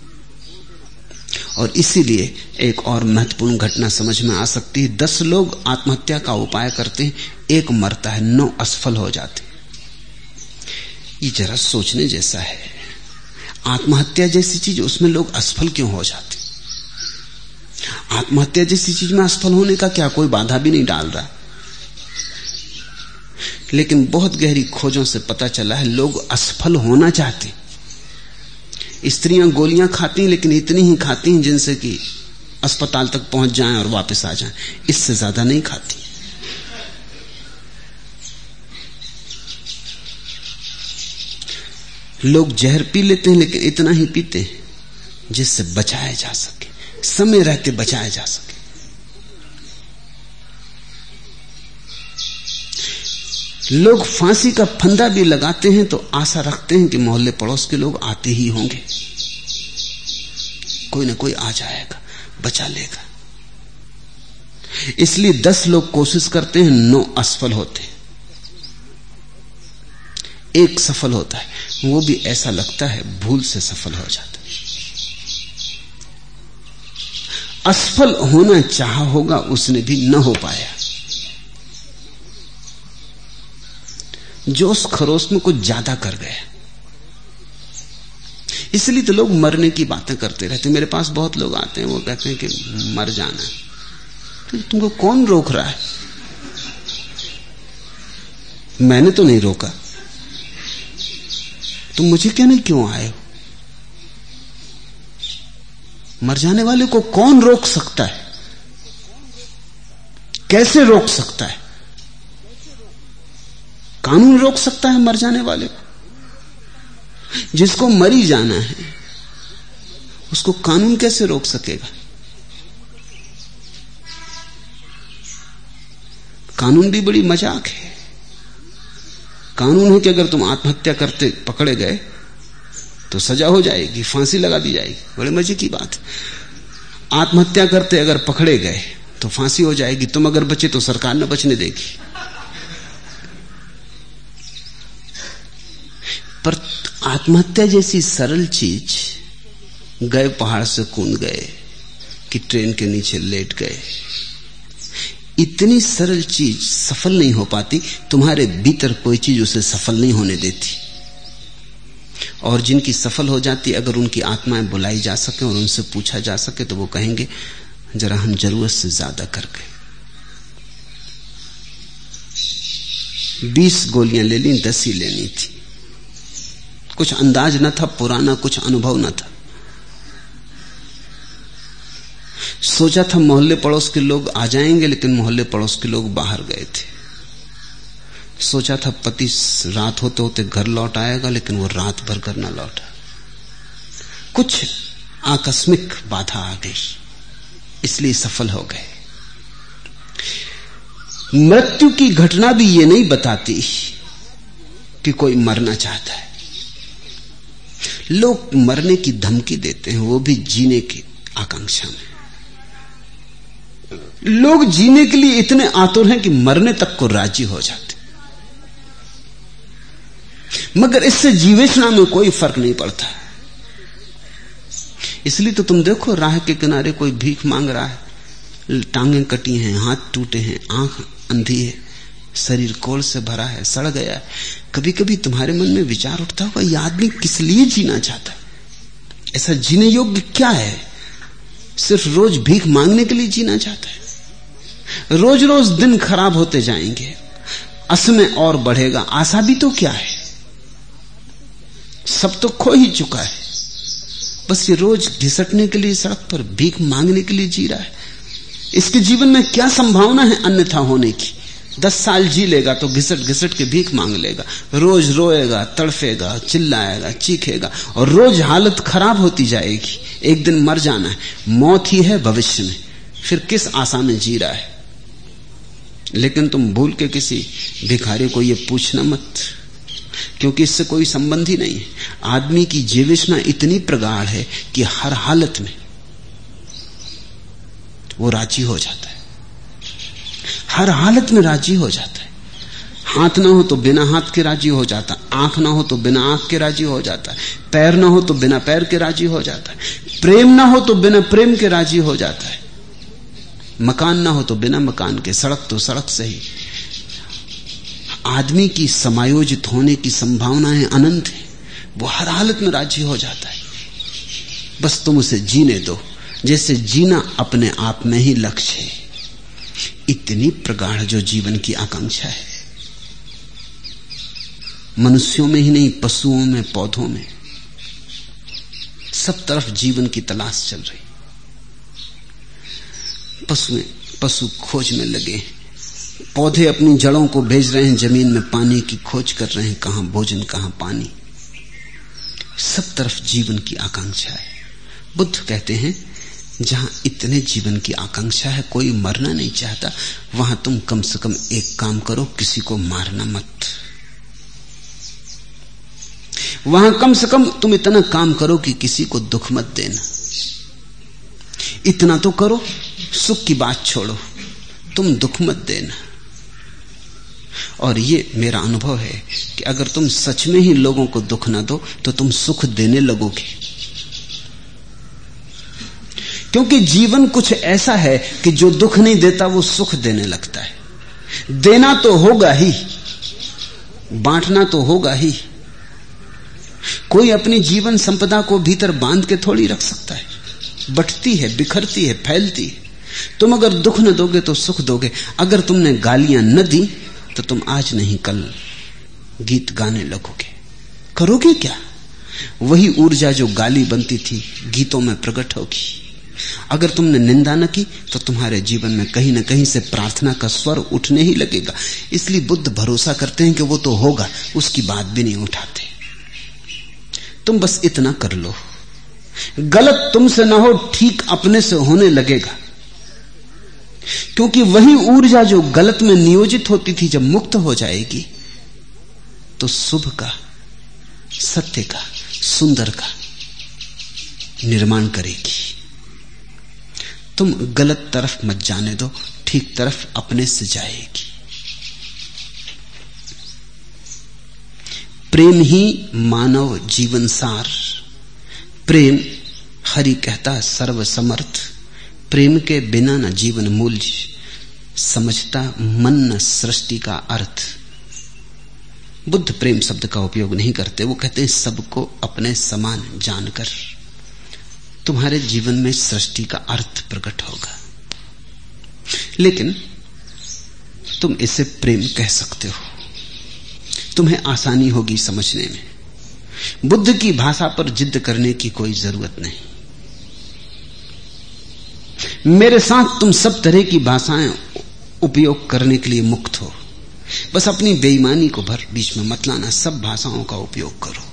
और इसीलिए एक और महत्वपूर्ण घटना समझ में आ सकती है। 10 लोग आत्महत्या का उपाय करते हैं, एक मरता है, 9 असफल हो जाते। ये जरा सोचने जैसा है। आत्महत्या जैसी चीज, उसमें लोग असफल क्यों हो जाते? आत्महत्या जैसी चीज में असफल होने का क्या कोई बाधा भी नहीं डाल रहा। लेकिन बहुत गहरी खोजों से पता चला है लोग असफल होना चाहते। स्त्रियां गोलियां खाती हैं, लेकिन इतनी ही खाती हैं जिनसे कि अस्पताल तक पहुंच जाएं और वापस आ जाएं, इससे ज्यादा नहीं खाती। लोग जहर पी लेते हैं, लेकिन इतना ही पीते हैं जिससे बचाया जा सके, समय रहते बचाया जा सके। लोग फांसी का फंदा भी लगाते हैं तो आशा रखते हैं कि मोहल्ले पड़ोस के लोग आते ही होंगे, कोई ना कोई आ जाएगा, बचा लेगा। इसलिए 10 लोग कोशिश करते हैं, 9 असफल होते, एक सफल होता है। वो भी ऐसा लगता है भूल से सफल हो जाता है। असफल होना चाहा होगा, उसने भी न हो पाया। जोश खरोश में कुछ ज्यादा कर गया। इसलिए तो लोग मरने की बातें करते रहते। मेरे पास बहुत लोग आते हैं, वो कहते हैं कि मर जाना। तो तुमको कौन रोक रहा है? मैंने तो नहीं रोका, तुम मुझे कहने क्यों आए हो? मर जाने वाले को कौन रोक सकता है? कैसे रोक सकता है? कानून रोक सकता है मर जाने वाले को? जिसको मरी जाना है उसको कानून कैसे रोक सकेगा? कानून भी बड़ी मजाक है। कानून है कि अगर तुम आत्महत्या करते पकड़े गए तो सजा हो जाएगी, फांसी लगा दी जाएगी। बड़े मजे की बात। आत्महत्या करते अगर पकड़े गए तो फांसी हो जाएगी, तुम अगर बचे तो सरकार न बचने देगी। पर आत्महत्या जैसी सरल चीज, गए पहाड़ से कूद गए कि ट्रेन के नीचे लेट गए, इतनी सरल चीज सफल नहीं हो पाती। तुम्हारे भीतर कोई चीज उसे सफल नहीं होने देती। और जिनकी सफल हो जाती, अगर उनकी आत्माएं बुलाई जा सके और उनसे पूछा जा सके तो वो कहेंगे जरा हम जरूरत से ज्यादा कर गए। 20 गोलियां ले ली, 10 ही लेनी थी। कुछ अंदाज न था पुराना, कुछ अनुभव न था। सोचा था मोहल्ले पड़ोस के लोग आ जाएंगे, लेकिन मोहल्ले पड़ोस के लोग बाहर गए थे। सोचा था पति रात होते होते घर लौट आएगा, लेकिन वो रात भर घर न लौटा। कुछ आकस्मिक बाधा आ गई, इसलिए सफल हो गए। मृत्यु की घटना भी ये नहीं बताती कि कोई मरना चाहता है। लोग मरने की धमकी देते हैं, वो भी जीने की आकांक्षा में। लोग जीने के लिए इतने आतुर हैं कि मरने तक को राजी हो जाते, मगर इससे जीवेशना में कोई फर्क नहीं पड़ता। इसलिए तो तुम देखो राह के किनारे कोई भीख मांग रहा है, टांगें कटी हैं, हाथ टूटे हैं, आंख अंधी है, शरीर कोड़ से भरा है, सड़ गया है। कभी कभी तुम्हारे मन में विचार उठता होगा, यह आदमी किस लिए जीना चाहता है? ऐसा जीने योग्य क्या है? सिर्फ रोज भीख मांगने के लिए जीना चाहता है। रोज रोज दिन खराब होते जाएंगे, असमय और बढ़ेगा, आशा भी तो क्या है? सब तो खो ही चुका है। बस ये रोज घिसटने के लिए, सड़क पर भीख मांगने के लिए जी रहा है। इसके जीवन में क्या संभावना है अन्यथा होने की? 10 साल जी लेगा तो घिसट घिसट के भीख मांग लेगा, रोज रोएगा, तड़फेगा, चिल्लाएगा, चीखेगा, और रोज हालत खराब होती जाएगी। एक दिन मर जाना है, मौत ही है भविष्य में, फिर किस आशा में जी रहा है? लेकिन तुम भूल के किसी भिखारी को यह पूछना मत, क्योंकि इससे कोई संबंध ही नहीं है। आदमी की जीविष्णा इतनी प्रगाढ़ है कि हर हालत में वो राजी हो जाता है, हर हालत में राजी हो जाता है। हाथ ना हो तो बिना हाथ के राजी हो जाता, आंख ना हो तो बिना आंख के राजी हो जाता है, पैर ना हो तो बिना पैर के राजी हो जाता है, प्रेम ना हो तो बिना प्रेम के राजी हो जाता है, मकान ना हो तो बिना मकान के, सड़क तो सड़क सही। आदमी की समायोजित होने की संभावनाएं अनंत है, वो हर हालत में राजी हो जाता है। बस तुम उसे जीने दो, जैसे जीना अपने आप में ही लक्ष्य है। इतनी प्रगाढ़ जो जीवन की आकांक्षा है, मनुष्यों में ही नहीं, पशुओं में, पौधों में, सब तरफ जीवन की तलाश चल रही। पशु खोज में लगे, पौधे अपनी जड़ों को भेज रहे हैं जमीन में, पानी की खोज कर रहे हैं, कहां भोजन कहां पानी। सब तरफ जीवन की आकांक्षा है। बुद्ध कहते हैं जहां इतने जीवन की आकांक्षा है, कोई मरना नहीं चाहता, वहां तुम कम से कम एक काम करो, किसी को मारना मत। वहां कम से कम तुम इतना काम करो कि किसी को दुख मत देना। इतना तो करो, सुख की बात छोड़ो, तुम दुख मत देना। और ये मेरा अनुभव है कि अगर तुम सच में ही लोगों को दुख ना दो तो तुम सुख देने लगोगे। क्योंकि जीवन कुछ ऐसा है कि जो दुख नहीं देता वो सुख देने लगता है। देना तो होगा ही, बांटना तो होगा ही। कोई अपनी जीवन संपदा को भीतर बांध के थोड़ी रख सकता है, बंटती है, बिखरती है, फैलती है। तुम अगर दुख न दोगे तो सुख दोगे। अगर तुमने गालियां न दी तो तुम आज नहीं कल गीत गाने लगोगे। करोगे क्या? वही ऊर्जा जो गाली बनती थी गीतों में प्रकट होगी। अगर तुमने निंदा न की तो तुम्हारे जीवन में कहीं न कहीं से प्रार्थना का स्वर उठने ही लगेगा। इसलिए बुद्ध भरोसा करते हैं कि वो तो होगा, उसकी बात भी नहीं उठाते। तुम बस इतना कर लो, गलत तुमसे ना हो, ठीक अपने से होने लगेगा। क्योंकि वही ऊर्जा जो गलत में नियोजित होती थी जब मुक्त हो जाएगी तो शुभ का, सत्य का, सुंदर का निर्माण करेगी। तुम गलत तरफ मत जाने दो, ठीक तरफ अपने से जाएगी। प्रेम ही मानव जीवन सार। प्रेम हरि कहता सर्व समर्थ। प्रेम के बिना न जीवन मूल्य, समझता मन न सृष्टि का अर्थ। बुद्ध प्रेम शब्द का उपयोग नहीं करते, वो कहते हैं सबको अपने समान जानकर तुम्हारे जीवन में सृष्टि का अर्थ प्रकट होगा। लेकिन तुम इसे प्रेम कह सकते हो, तुम्हें आसानी होगी समझने में। बुद्ध की भाषा पर जिद करने की कोई जरूरत नहीं। मेरे साथ तुम सब तरह की भाषाएं उपयोग करने के लिए मुक्त हो, बस अपनी बेईमानी को भर बीच में मत लाना। सब भाषाओं का उपयोग करो।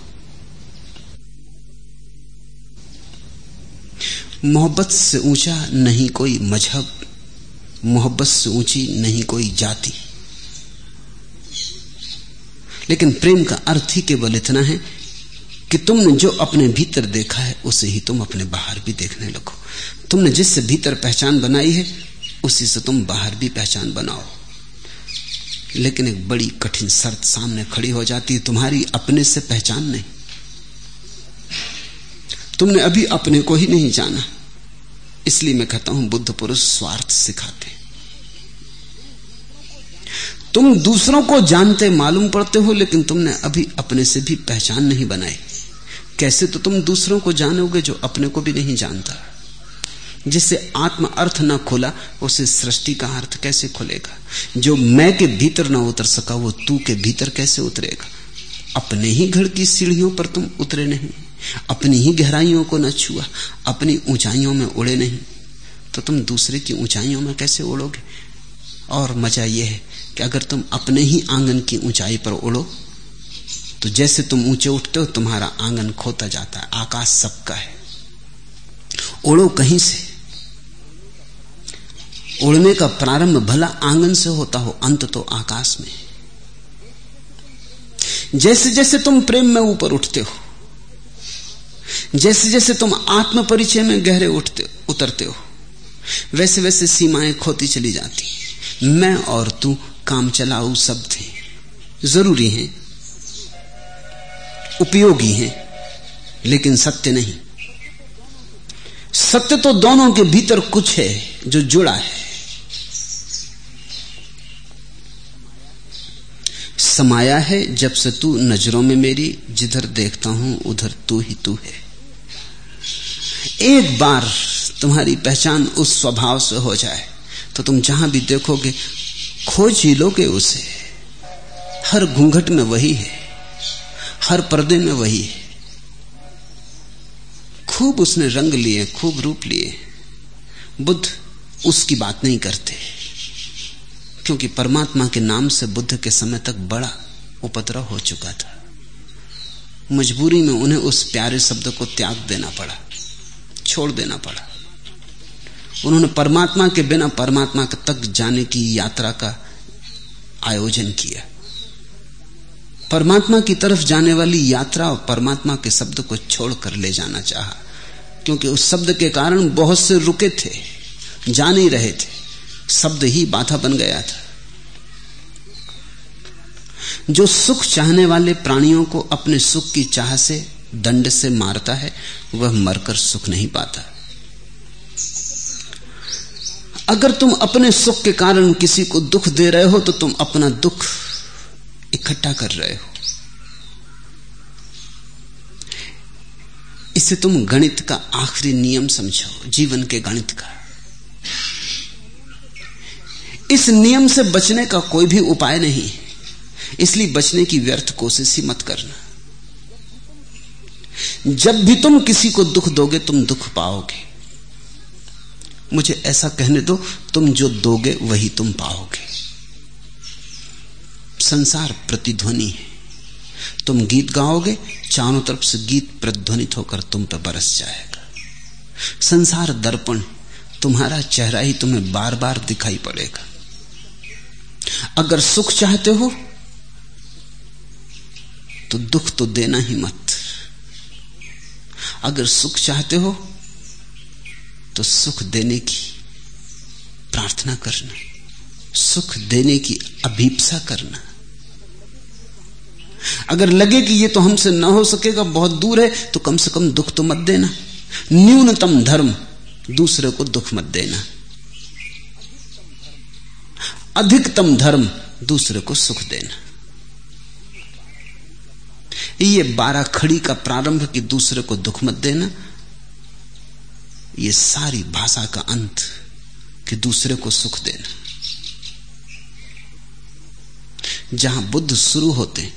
मोहब्बत से ऊंचा नहीं कोई मजहब, मोहब्बत से ऊंची नहीं कोई जाति। लेकिन प्रेम का अर्थ ही केवल इतना है कि तुमने जो अपने भीतर देखा है उसे ही तुम अपने बाहर भी देखने लगो। तुमने जिससे भीतर पहचान बनाई है उसी से तुम बाहर भी पहचान बनाओ। लेकिन एक बड़ी कठिन शर्त सामने खड़ी हो जाती है, तुम्हारी अपने से पहचान नहीं। तुमने अभी अपने को ही नहीं जाना। इसलिए मैं कहता हूं बुद्ध पुरुष स्वार्थ सिखाते। तुम दूसरों को जानते मालूम पड़ते हो, लेकिन तुमने अभी अपने से भी पहचान नहीं बनाई। कैसे तो तुम दूसरों को जानोगे जो अपने को भी नहीं जानता। जिससे आत्म अर्थ न खुला, उसे सृष्टि का अर्थ कैसे खुलेगा? जो मैं के भीतर न उतर सका, वो तू के भीतर कैसे उतरेगा? अपने ही घर की सीढ़ियों पर तुम उतरे नहीं, अपनी ही गहराइयों को न छुआ, अपनी ऊंचाइयों में उड़े नहीं, तो तुम दूसरे की ऊंचाइयों में कैसे उड़ोगे? और मजा यह है कि अगर तुम अपने ही आंगन की ऊंचाई पर उड़ो, तो जैसे तुम ऊंचे उठते हो तुम्हारा आंगन खोता जाता है। आकाश सबका है, उड़ो कहीं से। उड़ने का प्रारंभ भला आंगन से होता हो, अंत तो आकाश में। जैसे जैसे तुम प्रेम में ऊपर उठते हो, जैसे जैसे तुम आत्म परिचय में गहरे उतरते हो, वैसे वैसे सीमाएं खोती चली जाती। मैं और तू काम चलाऊ शब्द हैं, जरूरी हैं, उपयोगी हैं, लेकिन सत्य नहीं। सत्य तो दोनों के भीतर कुछ है जो जुड़ा है। समाया है जब से तू नजरों में मेरी, जिधर देखता हूं उधर तू ही तू है। एक बार तुम्हारी पहचान उस स्वभाव से हो जाए तो तुम जहां भी देखोगे खोज ही लोगे उसे। हर घूंघट में वही है, हर पर्दे में वही है। खूब उसने रंग लिए, खूब रूप लिए। बुद्ध उसकी बात नहीं करते, क्योंकि परमात्मा के नाम से बुद्ध के समय तक बड़ा उपद्रव हो चुका था। मजबूरी में उन्हें उस प्यारे शब्द को त्याग देना पड़ा, छोड़ देना पड़ा। उन्होंने परमात्मा के बिना परमात्मा तक जाने की यात्रा का आयोजन किया। परमात्मा की तरफ जाने वाली यात्रा और परमात्मा के शब्द को छोड़कर ले जाना चाहा, क्योंकि उस शब्द के कारण बहुत से रुके थे, जा नहीं रहे थे। शब्द ही बाधा बन गया था। जो सुख चाहने वाले प्राणियों को अपने सुख की चाह से दंड से मारता है, वह मरकर सुख नहीं पाता। अगर तुम अपने सुख के कारण किसी को दुख दे रहे हो, तो तुम अपना दुख इकट्ठा कर रहे हो। इसे तुम गणित का आखिरी नियम समझो, जीवन के गणित का। इस नियम से बचने का कोई भी उपाय नहीं, इसलिए बचने की व्यर्थ कोशिश ही मत करना। जब भी तुम किसी को दुख दोगे, तुम दुख पाओगे। मुझे ऐसा कहने दो, तुम जो दोगे वही तुम पाओगे। संसार प्रतिध्वनि है। तुम गीत गाओगे, चारों तरफ से गीत प्रतिध्वनित होकर तुम पर बरस जाएगा। संसार दर्पण, तुम्हारा चेहरा ही तुम्हें बार बार दिखाई पड़ेगा। अगर सुख चाहते हो तो दुख तो देना ही मत। अगर सुख चाहते हो तो सुख देने की प्रार्थना करना, सुख देने की अभीप्सा करना। अगर लगे कि ये तो हमसे ना हो सकेगा, बहुत दूर है, तो कम से कम दुख तो मत देना। न्यूनतम धर्म, दूसरे को दुख मत देना। अधिकतम धर्म, दूसरे को सुख देना। ये 12 खड़ी का प्रारंभ कि दूसरे को दुख मत देना, ये सारी भाषा का अंत कि दूसरे को सुख देना। जहां बुद्ध शुरू होते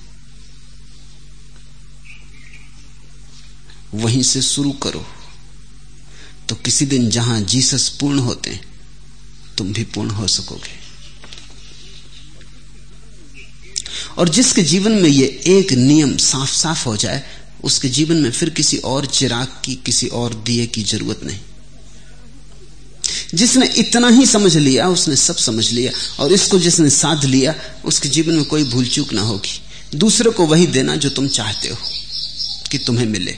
वहीं से शुरू करो, तो किसी दिन जहां जीसस पूर्ण होते तुम भी पूर्ण हो सकोगे। और जिसके जीवन में ये एक नियम साफ साफ हो जाए, उसके जीवन में फिर किसी और चिराग की, किसी और दिए की जरूरत नहीं। जिसने इतना ही समझ लिया, उसने सब समझ लिया। और इसको जिसने साध लिया, उसके जीवन में कोई भूल चूक ना होगी। दूसरे को वही देना जो तुम चाहते हो कि तुम्हें मिले।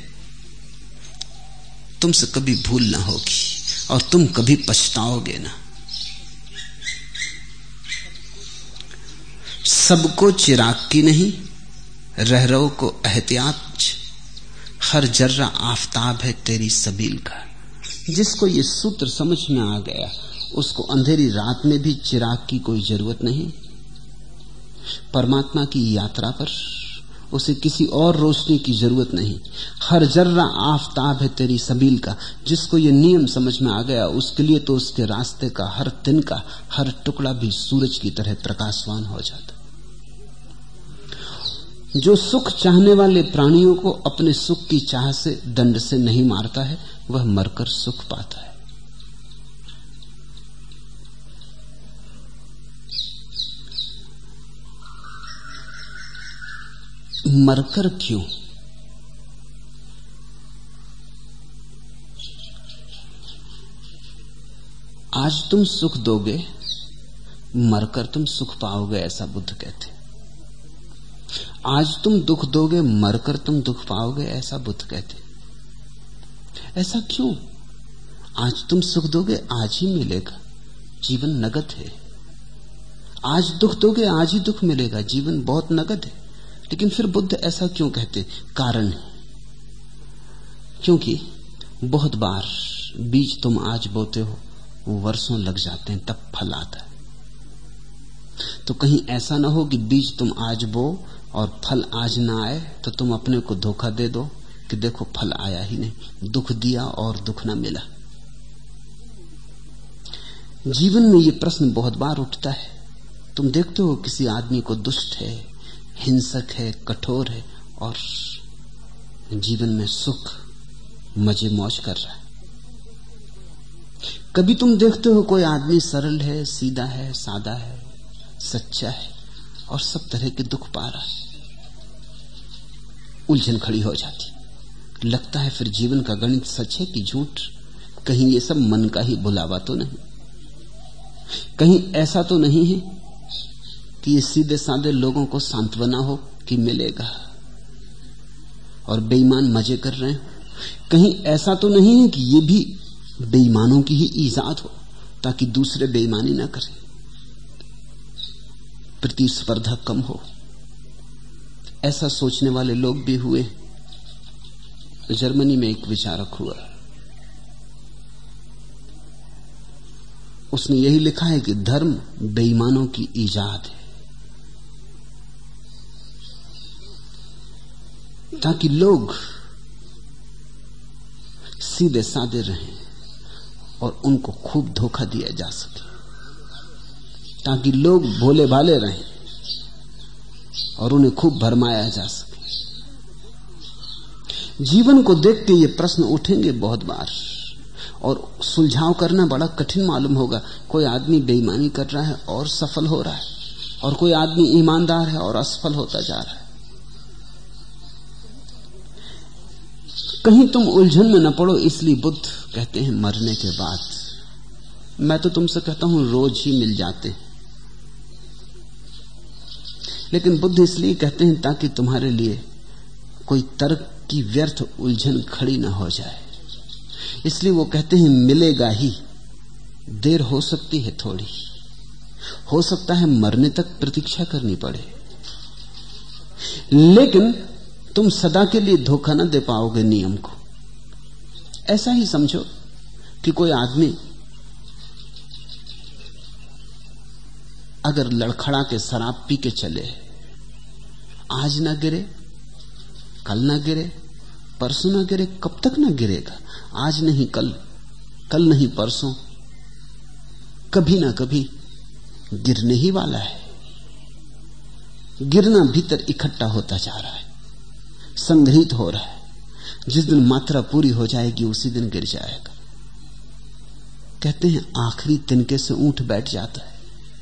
तुमसे कभी भूल ना होगी और तुम कभी पछताओगे ना। सबको चिराग की नहीं, रह रहो को एहतियात। हर जर्रा आफताब है तेरी सबील का। जिसको ये सूत्र समझ में आ गया उसको अंधेरी रात में भी चिराग की कोई जरूरत नहीं। परमात्मा की यात्रा पर उसे किसी और रोशनी की जरूरत नहीं। हर जर्रा आफताब है तेरी सबील का। जिसको ये नियम समझ में आ गया उसके लिए तो उसके रास्ते का हर तिनका, हर टुकड़ा भी सूरज की तरह प्रकाशवान हो जाता। जो सुख चाहने वाले प्राणियों को अपने सुख की चाह से दंड से नहीं मारता है वह मरकर सुख पाता है। मरकर क्यों? आज तुम सुख दोगे, मरकर तुम सुख पाओगे, ऐसा बुद्ध कहते। आज तुम दुख दोगे, मरकर तुम दुख पाओगे, ऐसा बुद्ध कहते। ऐसा क्यों? आज तुम सुख दोगे, आज ही मिलेगा, जीवन नगद है। आज दुख दोगे, आज ही दुख मिलेगा, जीवन बहुत नगद है। लेकिन फिर बुद्ध ऐसा क्यों कहते? कारण है, क्योंकि बहुत बार बीज तुम आज बोते हो वो वर्षों लग जाते हैं तब फल आता है। तो कहीं ऐसा ना हो कि बीज तुम आज बो और फल आज ना आए तो तुम अपने को धोखा दे दो कि देखो फल आया ही नहीं, दुख दिया और दुख ना मिला। जीवन में ये प्रश्न बहुत बार उठता है। तुम देखते हो किसी आदमी को दुष्ट है, हिंसक है, कठोर है और जीवन में सुख मजे मौज कर रहा है। कभी तुम देखते हो कोई आदमी सरल है, सीधा है, सादा है, सच्चा है और सब तरह के दुख पा रहा है। उलझन खड़ी हो जाती। लगता है फिर जीवन का गणित सच है कि झूठ? कहीं ये सब मन का ही बुलावा तो नहीं? कहीं ऐसा तो नहीं है कि ये सीधे साधे लोगों को सांत्वना हो कि मिलेगा और बेईमान मजे कर रहे हैं? कहीं ऐसा तो नहीं है कि ये भी बेईमानों की ही ईजाद हो ताकि दूसरे बेईमानी ना करें, प्रतिस्पर्धा कम हो? ऐसा सोचने वाले लोग भी हुए। जर्मनी में एक विचारक हुआ, उसने यही लिखा है कि धर्म बेईमानों की ईजाद है ताकि लोग सीधे साधे रहें और उनको खूब धोखा दिया जा सके, ताकि लोग भोले भाले रहें और उन्हें खूब भरमाया जा सके। जीवन को देख के ये प्रश्न उठेंगे बहुत बार और सुलझाव करना बड़ा कठिन मालूम होगा। कोई आदमी बेईमानी कर रहा है और सफल हो रहा है और कोई आदमी ईमानदार है और असफल होता जा रहा है। कहीं तुम उलझन में न पड़ो, इसलिए बुद्ध कहते हैं मरने के बाद। मैं तो तुमसे कहता हूं रोज ही मिल जाते हैं, लेकिन बुद्ध इसलिए कहते हैं ताकि तुम्हारे लिए कोई तर्क की व्यर्थ उलझन खड़ी ना हो जाए। इसलिए वो कहते हैं मिलेगा ही, देर हो सकती है थोड़ी, हो सकता है मरने तक प्रतीक्षा करनी पड़े, लेकिन तुम सदा के लिए धोखा न दे पाओगे नियम को। ऐसा ही समझो कि कोई आदमी अगर लड़खड़ा के शराब पी के चले, आज ना गिरे, कल ना गिरे, परसों ना गिरे, कब तक ना गिरेगा? आज नहीं कल, कल नहीं परसों, कभी ना कभी गिरने ही वाला है। गिरना भीतर इकट्ठा होता जा रहा है, संग्रहित हो रहा है। जिस दिन मात्रा पूरी हो जाएगी उसी दिन गिर जाएगा। कहते हैं आखिरी तिनके से ऊंट बैठ जाता है।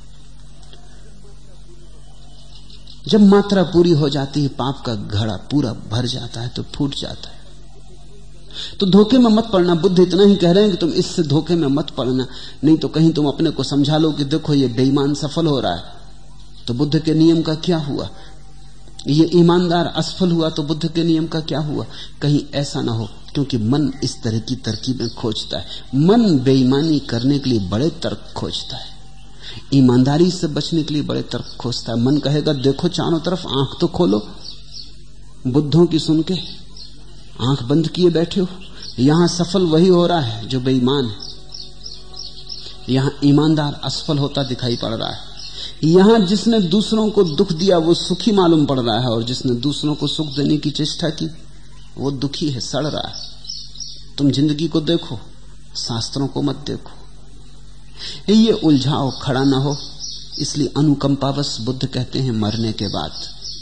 जब मात्रा पूरी हो जाती है, पाप का घड़ा पूरा भर जाता है तो फूट जाता है। तो धोखे में मत पड़ना। बुद्ध इतना ही कह रहे हैं कि तुम इससे धोखे में मत पड़ना, नहीं तो कहीं तुम अपने को समझा लो कि देखो ये बेईमान सफल हो रहा है तो बुद्ध के नियम का क्या हुआ, ये ईमानदार असफल हुआ तो बुद्ध के नियम का क्या हुआ। कहीं ऐसा ना हो, क्योंकि मन इस तरह की तरकीबें खोजता है। मन बेईमानी करने के लिए बड़े तर्क खोजता है, ईमानदारी से बचने के लिए बड़े तर्क खोजता है। मन कहेगा देखो चारों तरफ, आंख तो खोलो बुद्धों की सुन के, आंख बंद किए बैठे हो। यहां सफल वही हो रहा है जो बेईमान है, यहां ईमानदार असफल होता दिखाई पड़ रहा है। यहां जिसने दूसरों को दुख दिया वो सुखी मालूम पड़ रहा है, और जिसने दूसरों को सुख देने की चेष्टा की वो दुखी है, सड़ रहा है। तुम जिंदगी को देखो, शास्त्रों को मत देखो। ये उलझाओ खड़ा ना हो। इसलिए अनुकंपावश बुद्ध कहते हैं मरने के बाद।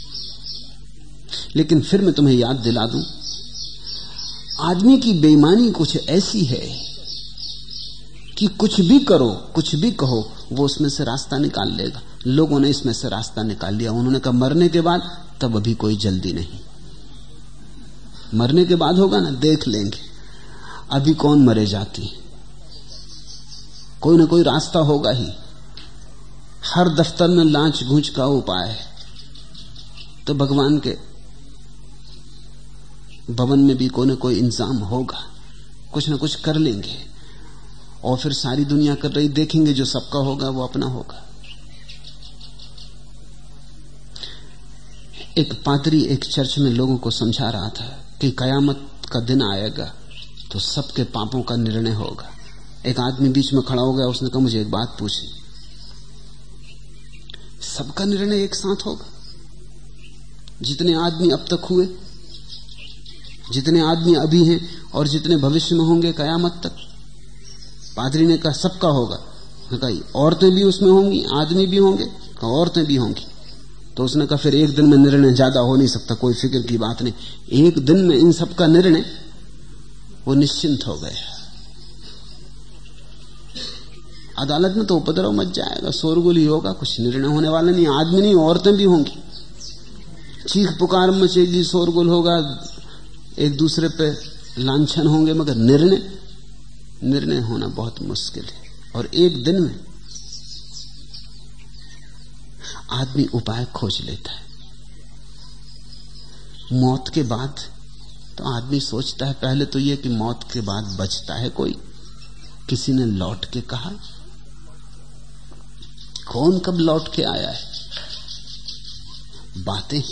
लेकिन फिर मैं तुम्हें याद दिला दूं, आदमी की बेईमानी कुछ ऐसी है कि कुछ भी करो, कुछ भी कहो, वो उसमें से रास्ता निकाल लेगा। लोगों ने इसमें से रास्ता निकाल लिया। उन्होंने कहा मरने के बाद, तब अभी कोई जल्दी नहीं, मरने के बाद होगा ना, देख लेंगे। अभी कौन मरे जाती, कोई ना कोई रास्ता होगा ही। हर दफ्तर में लांच घूंच का उपाय है, तो भगवान के भवन में भी कोई ना कोई इंतजाम होगा, कुछ ना कुछ कर लेंगे। और फिर सारी दुनिया कर रही, देखेंगे जो सबका होगा वो अपना होगा। एक पादरी एक चर्च में लोगों को समझा रहा था कि कयामत का दिन आएगा तो सबके पापों का निर्णय होगा। एक आदमी बीच में खड़ा हो गया, उसने कहा मुझे एक बात पूछी, सबका निर्णय एक साथ होगा? जितने आदमी अब तक हुए, जितने आदमी अभी हैं और जितने भविष्य में होंगे कयामत तक? पादरी ने कहा सबका होगा। कहा औरतें भी उसमें होंगी, आदमी भी होंगे? कहा औरतें भी होंगी। तो उसने कहा फिर एक दिन में निर्णय ज्यादा हो नहीं सकता, कोई फिक्र की बात नहीं। एक दिन में इन सबका निर्णय, वो निश्चिंत हो गया। अदालत में तो उपद्रव मच जाएगा, शोरगुल ही होगा, कुछ निर्णय होने वाला नहीं। आदमी नहीं, औरतें भी होंगी, चीख पुकार मचेगी, शोरगुल होगा, एक दूसरे पे लांछन होंगे, मगर निर्णय होना बहुत मुश्किल है। और एक दिन में आदमी उपाय खोज लेता है। मौत के बाद तो आदमी सोचता है पहले तो यह कि मौत के बाद बचता है कोई? किसी ने लौट के कहा? कौन कब लौट के आया है? बातें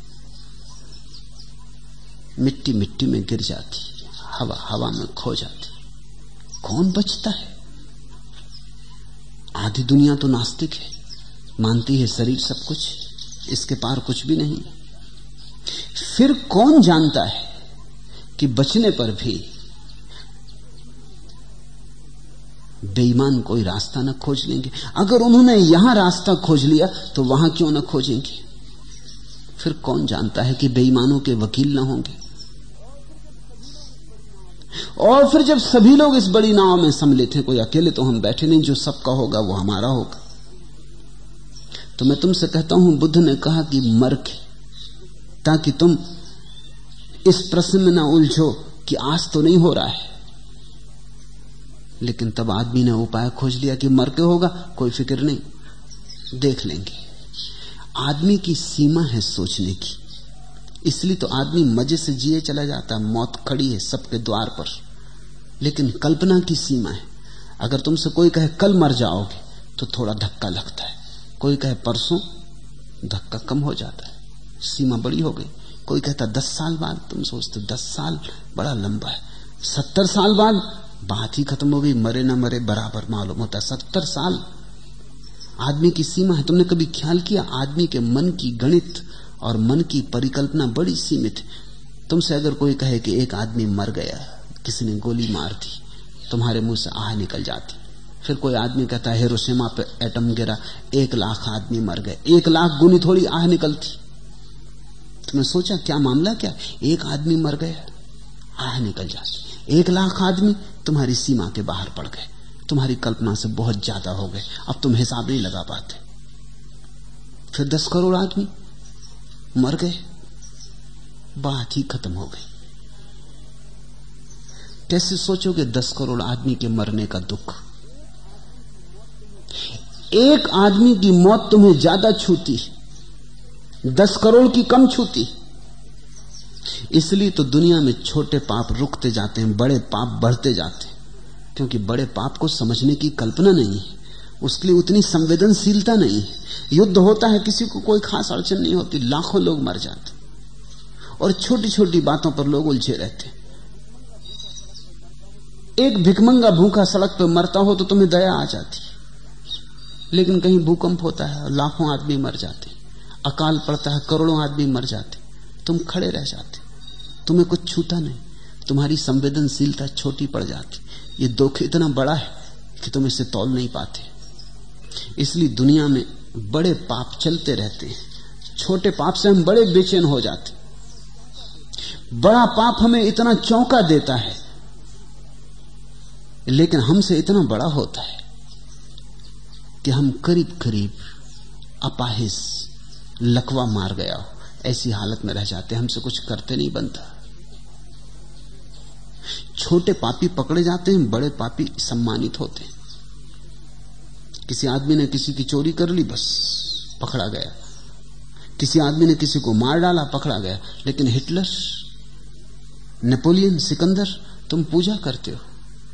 मिट्टी मिट्टी में गिर जाती, हवा हवा में खो जाती। कौन बचता है? आधी दुनिया तो नास्तिक है, मानती है शरीर सब कुछ, इसके पार कुछ भी नहीं। फिर कौन जानता है कि बचने पर भी बेईमान कोई रास्ता न खोज लेंगे? अगर उन्होंने यहां रास्ता खोज लिया तो वहां क्यों न खोजेंगे? फिर कौन जानता है कि बेईमानों के वकील न होंगे? और फिर जब सभी लोग इस बड़ी नाव में सम्मिलित हैं, कोई अकेले तो हम बैठे नहीं, जो सबका होगा वो हमारा होगा। तो मैं तुमसे कहता हूं, बुद्ध ने कहा कि मर के, ताकि तुम इस प्रश्न में ना उलझो कि आज तो नहीं हो रहा है। लेकिन तब आदमी ने उपाय खोज लिया कि मर के होगा, कोई फिक्र नहीं, देख लेंगे। आदमी की सीमा है सोचने की, इसलिए तो आदमी मजे से जिए चला जाता है। मौत खड़ी है सबके द्वार पर, लेकिन कल्पना की सीमा है। अगर तुमसे कोई कहे कल मर जाओगे तो थोड़ा धक्का लगता है, कोई कहे परसों, धक्का कम हो जाता है, सीमा बड़ी हो गई। कोई कहता 10 साल बाद, तुम सोचते 10 साल बड़ा लंबा है। 70 साल बाद बात ही खत्म हो गई, मरे ना मरे बराबर मालूम होता है। 70 साल आदमी की सीमा है। तुमने कभी ख्याल किया, आदमी के मन की गणित और मन की परिकल्पना बड़ी सीमित है। तुमसे अगर कोई कहे कि एक आदमी मर गया, किसी ने गोली मार दी, तुम्हारे मुंह से आह निकल जाती। फिर कोई आदमी कहता है हिरोशिमा पे एटम गिरा, 1 लाख आदमी मर गए, 1 लाख गुनी थोड़ी आह निकलती। तुमने सोचा क्या मामला, क्या एक आदमी मर गया, आह निकल जाती। 1 लाख आदमी तुम्हारी सीमा के बाहर पड़ गए, तुम्हारी कल्पना से बहुत ज्यादा हो गए, अब तुम हिसाब नहीं लगा पाते। फिर 10 करोड़ आदमी मर गए, बात ही खत्म हो गई। कैसे सोचोगे 10 करोड़ आदमी के मरने का दुख? एक आदमी की मौत तुम्हें ज्यादा छूती, 10 करोड़ की कम छूती। इसलिए तो दुनिया में छोटे पाप रुकते जाते हैं, बड़े पाप बढ़ते जाते हैं, क्योंकि बड़े पाप को समझने की कल्पना नहीं है, उसके लिए उतनी संवेदनशीलता नहीं है। युद्ध होता है, किसी को कोई खास अड़चन नहीं होती, लाखों लोग मर जाते, और छोटी छोटी बातों पर लोग उलझे रहते। एक भिखमंगा भूखा सड़क पर मरता हो तो तुम्हें दया आ जाती, लेकिन कहीं भूकंप होता है, लाखों आदमी मर जाते, अकाल पड़ता है, करोड़ों आदमी मर जाते, तुम खड़े रह जाते, तुम्हें कुछ छूता नहीं, तुम्हारी संवेदनशीलता छोटी पड़ जाती। ये दुख इतना बड़ा है कि तुम इसे तौल नहीं पाते। इसलिए दुनिया में बड़े पाप चलते रहते हैं, छोटे पाप से हम बड़े बेचैन हो जाते। बड़ा पाप हमें इतना चौंका देता है, लेकिन हमसे इतना बड़ा होता है कि हम करीब करीब अपाहिज, लकवा मार गया हो ऐसी हालत में रह जाते, हमसे कुछ करते नहीं बनता। छोटे पापी पकड़े जाते हैं, बड़े पापी सम्मानित होते हैं। किसी आदमी ने किसी की चोरी कर ली, बस पकड़ा गया। किसी आदमी ने किसी को मार डाला, पकड़ा गया। लेकिन हिटलर, नेपोलियन, सिकंदर, तुम पूजा करते हो।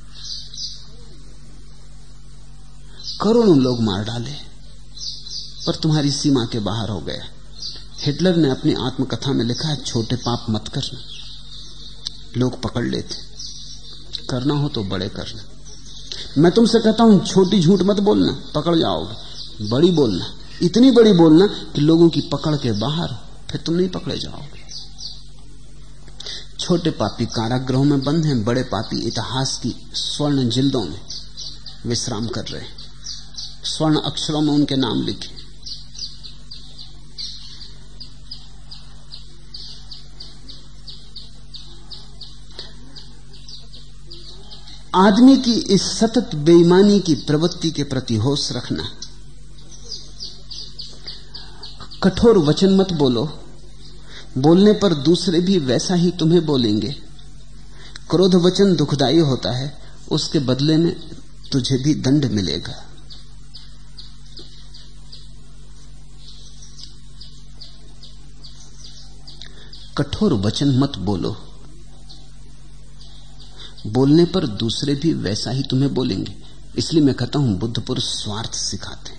करोड़ों लोग मार डाले पर तुम्हारी सीमा के बाहर हो गया। हिटलर ने अपनी आत्मकथा में लिखा है, छोटे पाप मत करना। लोग पकड़ लेते, करना हो तो बड़े करना। मैं तुमसे कहता हूं, छोटी झूठ मत बोलना, पकड़ जाओगे। बड़ी बोलना, इतनी बड़ी बोलना कि लोगों की पकड़ के बाहर हो, फिर तुम नहीं पकड़े जाओगे। छोटे पापी कारागृहों में बंद हैं, बड़े पापी इतिहास की स्वर्ण जिल्दों में विश्राम कर रहे हैं। स्वर्ण अक्षरों में उनके नाम लिखे। आदमी की इस सतत बेईमानी की प्रवृत्ति के प्रति होश रखना। कठोर वचन मत बोलो, बोलने पर दूसरे भी वैसा ही तुम्हें बोलेंगे। क्रोध वचन दुखदायी होता है, उसके बदले में तुझे भी दंड मिलेगा। कठोर वचन मत बोलो, बोलने पर दूसरे भी वैसा ही तुम्हें बोलेंगे। इसलिए मैं कहता हूं, बुद्ध पुरुष स्वार्थ सिखाते।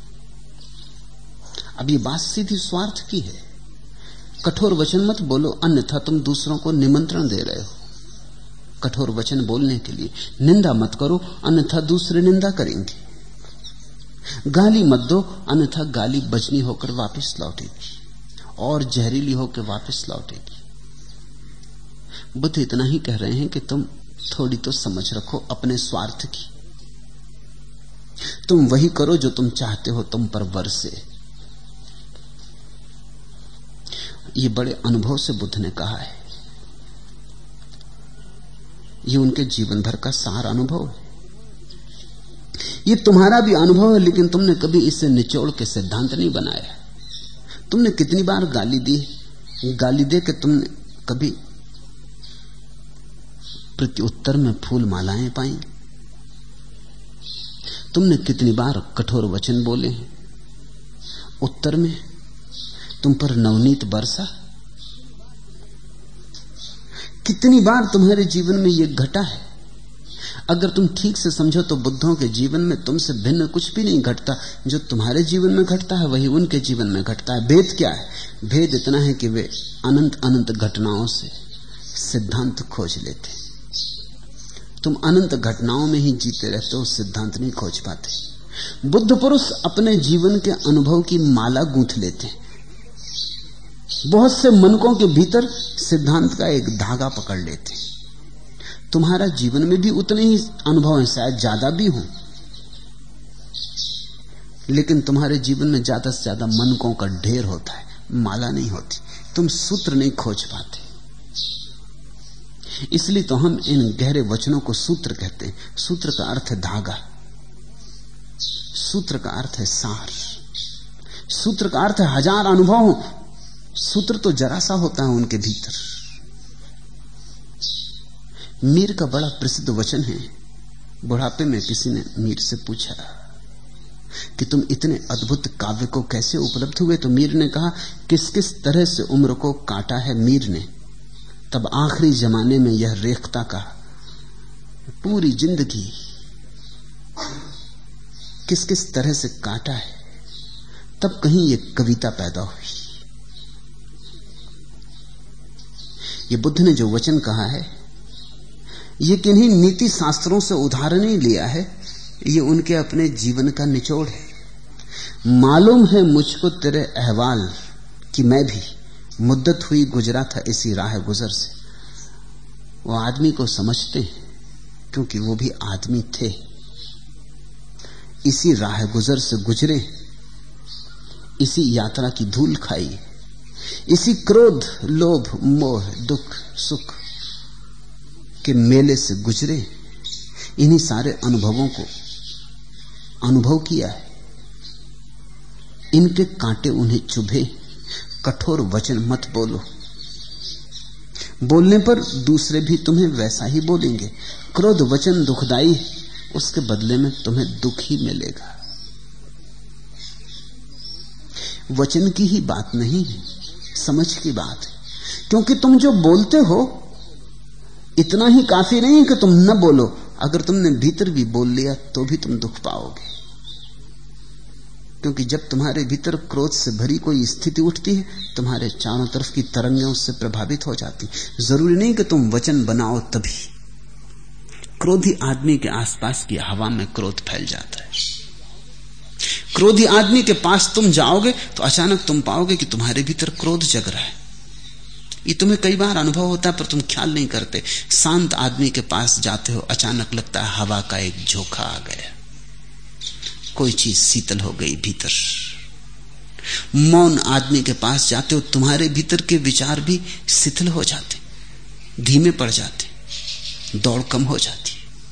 अब ये बात सीधी स्वार्थ की है। कठोर वचन मत बोलो, अन्यथा तुम दूसरों को निमंत्रण दे रहे हो कठोर वचन बोलने के लिए। निंदा मत करो, अन्यथा दूसरे निंदा करेंगे। गाली मत दो, अन्यथा गाली बजनी होकर वापस लौटेगी और जहरीली होकर वापस लौटेगी। बुद्ध इतना ही कह रहे हैं कि तुम थोड़ी तो समझ रखो अपने स्वार्थ की। तुम वही करो जो तुम चाहते हो तुम पर बरसे। ये बड़े अनुभव से बुद्ध ने कहा है। ये उनके जीवन भर का सार अनुभव है। ये तुम्हारा भी अनुभव है, लेकिन तुमने कभी इसे निचोड़ के सिद्धांत नहीं बनाया। तुमने कितनी बार गाली दी, गाली दे के तुमने कभी प्रत्युत्तर में फूल मालाएं पाई। तुमने कितनी बार कठोर वचन बोले हैं, उत्तर में तुम पर नवनीत बरसा। कितनी बार तुम्हारे जीवन में यह घटा है। अगर तुम ठीक से समझो तो बुद्धों के जीवन में तुमसे भिन्न कुछ भी नहीं घटता। जो तुम्हारे जीवन में घटता है वही उनके जीवन में घटता है। भेद क्या है? भेद इतना है कि वे अनंत अनंत घटनाओं से सिद्धांत खोज लेते। तुम अनंत घटनाओं में ही जीते रहते हो, सिद्धांत नहीं खोज पाते। बुद्ध पुरुष अपने जीवन के अनुभव की माला गूंथ लेते हैं। बहुत से मनकों के भीतर सिद्धांत का एक धागा पकड़ लेते हैं। तुम्हारा जीवन में भी उतने ही अनुभव हैं, शायद ज्यादा भी हों, लेकिन तुम्हारे जीवन में ज्यादा से ज्यादा मनकों का ढेर होता है, माला नहीं होती। तुम सूत्र नहीं खोज पाते। इसलिए तो हम इन गहरे वचनों को सूत्र कहते हैं। सूत्र का अर्थ है धागा, सूत्र का अर्थ है सार, सूत्र का अर्थ है हजार अनुभव। सूत्र तो जरा सा होता है उनके भीतर। मीर का बड़ा प्रसिद्ध वचन है। बुढ़ापे में किसी ने मीर से पूछा कि तुम इतने अद्भुत काव्य को कैसे उपलब्ध हुए, तो मीर ने कहा, किस किस तरह से उम्र को काटा है मीर ने, तब आखिरी जमाने में यह रेखता का पूरी जिंदगी किस किस तरह से काटा है, तब कहीं ये कविता पैदा हुई। ये बुद्ध ने जो वचन कहा है, ये किन्हीं नीति शास्त्रों से उदाहरण नहीं लिया है, ये उनके अपने जीवन का निचोड़ है। मालूम है मुझको तेरे अहवाल कि मैं भी मुद्दत हुई गुजरा था इसी राह गुजर से। वो आदमी को समझते हैं क्योंकि वो भी आदमी थे, इसी राह गुजर से गुजरे, इसी यात्रा की धूल खाई, इसी क्रोध, लोभ, मोह, दुख, सुख के मेले से गुजरे, इन्हीं सारे अनुभवों को अनुभव किया है। इनके कांटे उन्हें चुभे। कठोर वचन मत बोलो, बोलने पर दूसरे भी तुम्हें वैसा ही बोलेंगे। क्रोध वचन दुखदाई है, उसके बदले में तुम्हें दुख ही मिलेगा। वचन की ही बात नहीं है, समझ की बात है। क्योंकि तुम जो बोलते हो इतना ही काफी नहीं कि तुम न बोलो, अगर तुमने भीतर भी बोल लिया तो भी तुम दुख पाओगे। क्योंकि जब तुम्हारे भीतर क्रोध से भरी कोई स्थिति उठती है, तुम्हारे चारों तरफ की तरंगें उससे प्रभावित हो जाती। जरूरी नहीं कि तुम वचन बनाओ तभी। क्रोधी आदमी के आसपास की हवा में क्रोध फैल जाता है। क्रोधी आदमी के पास तुम जाओगे तो अचानक तुम पाओगे कि तुम्हारे भीतर क्रोध जग रहा है। ये तुम्हें कई बार अनुभव होता है पर तुम ख्याल नहीं करते। शांत आदमी के पास जाते हो, अचानक लगता है हवा का एक झोंका आ गया, कोई चीज शीतल हो गई भीतर। मौन आदमी के पास जाते हो, तुम्हारे भीतर के विचार भी शिथिल हो जाते, धीमे पड़ जाते, दौड़ कम हो जाती।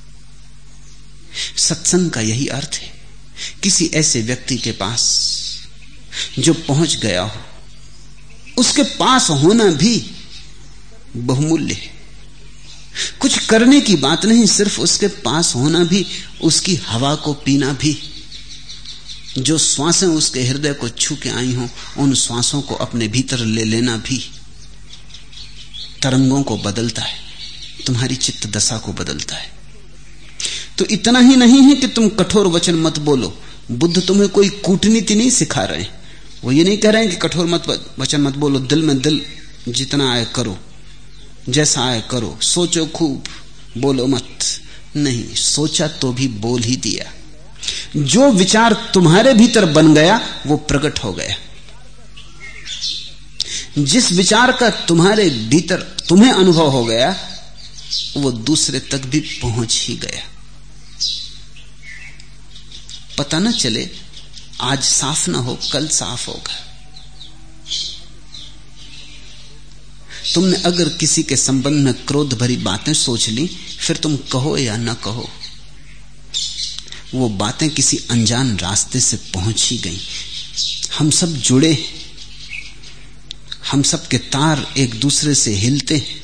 सत्संग का यही अर्थ है। किसी ऐसे व्यक्ति के पास जो पहुंच गया हो, उसके पास होना भी बहुमूल्य है। कुछ करने की बात नहीं, सिर्फ उसके पास होना भी, उसकी हवा को पीना भी। जो श्वासें उसके हृदय को छू के आई हों, उन श्वासों को अपने भीतर ले लेना भी तरंगों को बदलता है, तुम्हारी चित्त दशा को बदलता है। तो इतना ही नहीं है कि तुम कठोर वचन मत बोलो। बुद्ध तुम्हें कोई कूटनीति नहीं सिखा रहे। वो ये नहीं कह रहे हैं कि कठोर वचन मत बोलो, दिल में दिल जितना आए करो, जैसा आए करो, सोचो खूब, बोलो मत। नहीं, सोचा तो भी बोल ही दिया। जो विचार तुम्हारे भीतर बन गया वो प्रकट हो गया। जिस विचार का तुम्हारे भीतर तुम्हें अनुभव हो गया वो दूसरे तक भी पहुंच ही गया। पता न चले, आज साफ ना हो, कल साफ होगा। तुमने अगर किसी के संबंध में क्रोध भरी बातें सोच ली, फिर तुम कहो या न कहो, वो बातें किसी अनजान रास्ते से पहुंच ही गई। हम सब जुड़े, हम सब के तार एक दूसरे से हिलते हैं,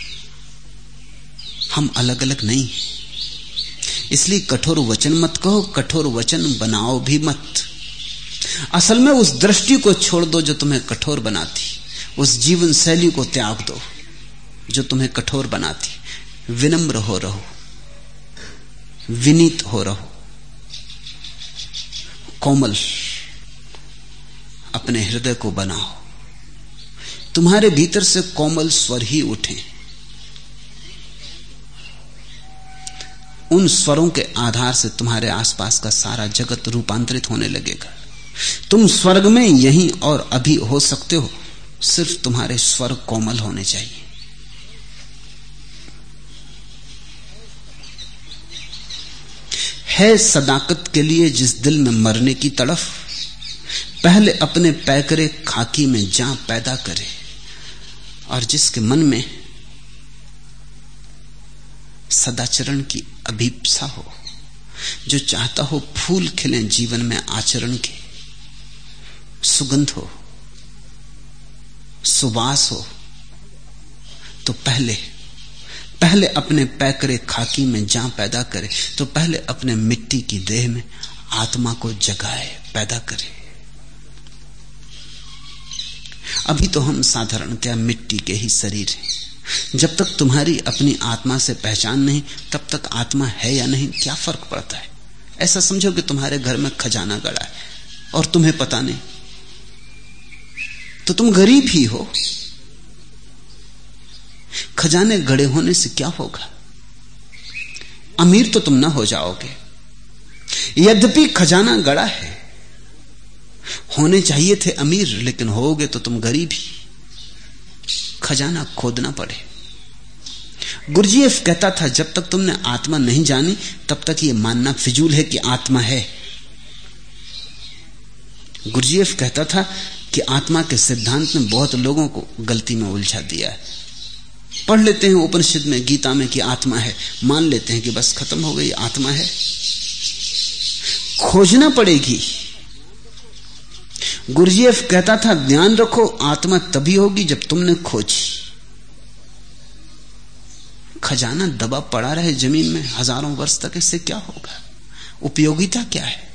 हम अलग अलग नहीं। इसलिए कठोर वचन मत कहो, कठोर वचन बनाओ भी मत। असल में उस दृष्टि को छोड़ दो जो तुम्हें कठोर बनाती, उस जीवन शैली को त्याग दो जो तुम्हें कठोर बनाती। विनम्र हो रहो, विनीत हो रहो, कोमल अपने हृदय को बनाओ। तुम्हारे भीतर से कोमल स्वर ही उठे। उन स्वरों के आधार से तुम्हारे आसपास का सारा जगत रूपांतरित होने लगेगा। तुम स्वर्ग में यहीं और अभी हो सकते हो, सिर्फ तुम्हारे स्वर कोमल होने चाहिए। है सदाकत के लिए जिस दिल में मरने की तड़फ, पहले अपने पैकरे खाकी में जा पैदा करे। और जिसके मन में सदाचरण की अभीप्सा हो, जो चाहता हो फूल खिले जीवन में आचरण के, सुगंध हो, सुवास हो, तो पहले अपने पैकरे खाकी में जा पैदा करे। तो पहले अपने मिट्टी की देह में आत्मा को जगाए, पैदा करे। अभी तो हम साधारणतया मिट्टी के ही शरीर हैं। जब तक तुम्हारी अपनी आत्मा से पहचान नहीं, तब तक आत्मा है या नहीं क्या फर्क पड़ता है। ऐसा समझो कि तुम्हारे घर में खजाना गड़ा है और तुम्हें पता नहीं, तो तुम गरीब ही हो। खजाने गड़े होने से क्या होगा? अमीर तो तुम ना हो जाओगे। यद्यपि खजाना गड़ा है, होने चाहिए थे अमीर, लेकिन होगे तो तुम गरीब ही। खजाना खोदना पड़े। गुरजीएफ कहता था, जब तक तुमने आत्मा नहीं जानी तब तक ये मानना फिजूल है कि आत्मा है। गुरजीएफ कहता था कि आत्मा के सिद्धांत ने बहुत लोगों को गलती में उलझा दिया है। पढ़ लेते हैं उपनिषद में, गीता में कि आत्मा है, मान लेते हैं कि बस खत्म हो गई, आत्मा है। खोजना पड़ेगी। गुरजीएफ कहता था, ध्यान रखो, आत्मा तभी होगी जब तुमने खोजी। खजाना दबा पड़ा रहे जमीन में हजारों वर्ष तक, इससे क्या होगा? उपयोगिता क्या है?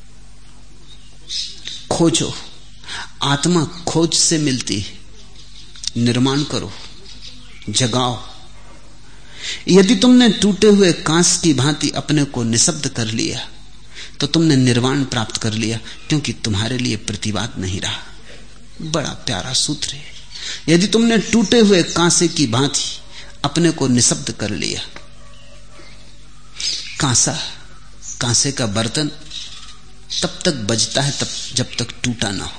खोजो। आत्मा खोज से मिलती है। निर्माण करो, जगाओ। यदि तुमने टूटे हुए कांस की भांति अपने को निशब्द कर लिया तो तुमने निर्वाण प्राप्त कर लिया, क्योंकि तुम्हारे लिए प्रतिवाद नहीं रहा। बड़ा प्यारा सूत्र है। यदि तुमने टूटे हुए कांसे की भांति अपने को निशब्द कर लिया, कांसे का बर्तन तब तक बजता है जब तक टूटा ना हो।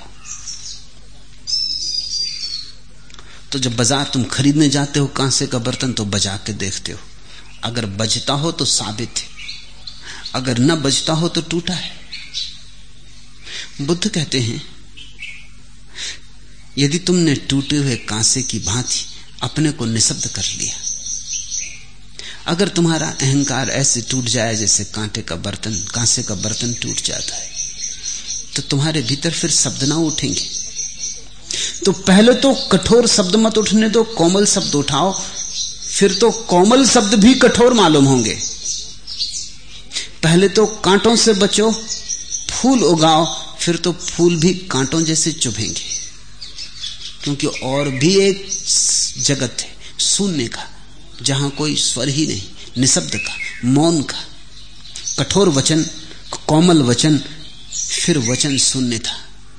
तो जब बाजार तुम खरीदने जाते हो कांसे का बर्तन, तो बजा के देखते हो। अगर बजता हो तो साबित है, अगर न बजता हो तो टूटा है। बुद्ध कहते हैं, यदि तुमने टूटे हुए कांसे की भांति अपने को निशब्द कर लिया, अगर तुम्हारा अहंकार ऐसे टूट जाए जैसे कांसे का बर्तन टूट जाता है, तो तुम्हारे भीतर फिर शब्द ना उठेंगे। तो पहले तो कठोर शब्द मत उठने दो, कोमल शब्द उठाओ, फिर तो कोमल शब्द भी कठोर मालूम होंगे। पहले तो कांटों से बचो, फूल उगाओ, फिर तो फूल भी कांटों जैसे चुभेंगे। क्योंकि और भी एक जगत है शून्य का, जहां कोई स्वर ही नहीं, निशब्द का, मौन का। कठोर वचन, कोमल वचन, फिर वचन शून्य था।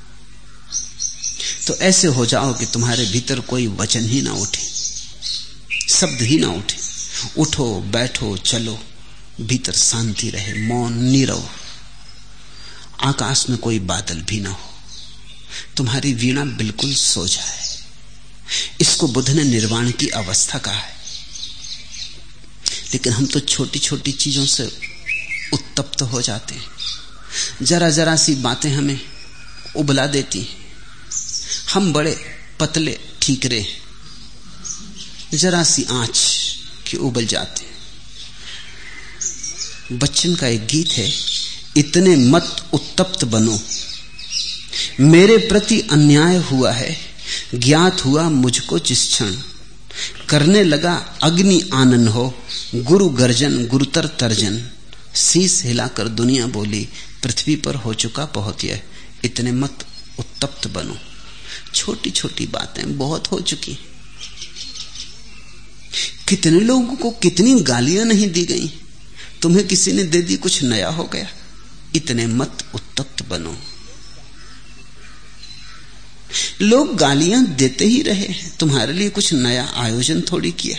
तो ऐसे हो जाओ कि तुम्हारे भीतर कोई वचन ही ना उठे, शब्द ही ना उठे। उठो, बैठो, चलो, भीतर शांति रहे, मौन, नीरव। आकाश में कोई बादल भी ना हो, तुम्हारी वीणा बिल्कुल सो जाए। इसको बुद्ध ने निर्वाण की अवस्था कहा है। लेकिन हम तो छोटी छोटी चीजों से उत्तप्त हो जाते हैं। जरा जरा सी बातें हमें उबला देती हैं। हम बड़े पतले ठीकरे, जरा सी आंच के उबल जाते हैं। बच्चन का एक गीत है, इतने मत उत्तप्त बनो, मेरे प्रति अन्याय हुआ है, ज्ञात हुआ मुझको जिस क्षण, करने लगा अग्नि आनन हो, गुरु गर्जन गुरुतर तर्जन, शीस हिलाकर दुनिया बोली, पृथ्वी पर हो चुका बहुत यह, इतने मत उत्तप्त बनो। छोटी छोटी बातें बहुत हो चुकी। कितने लोगों को कितनी गालियां नहीं दी गई, तुम्हें किसी ने दे दी, कुछ नया हो गया। इतने मत उत्तप्त बनो। लोग गालियां देते ही रहे, तुम्हारे लिए कुछ नया आयोजन थोड़ी किया।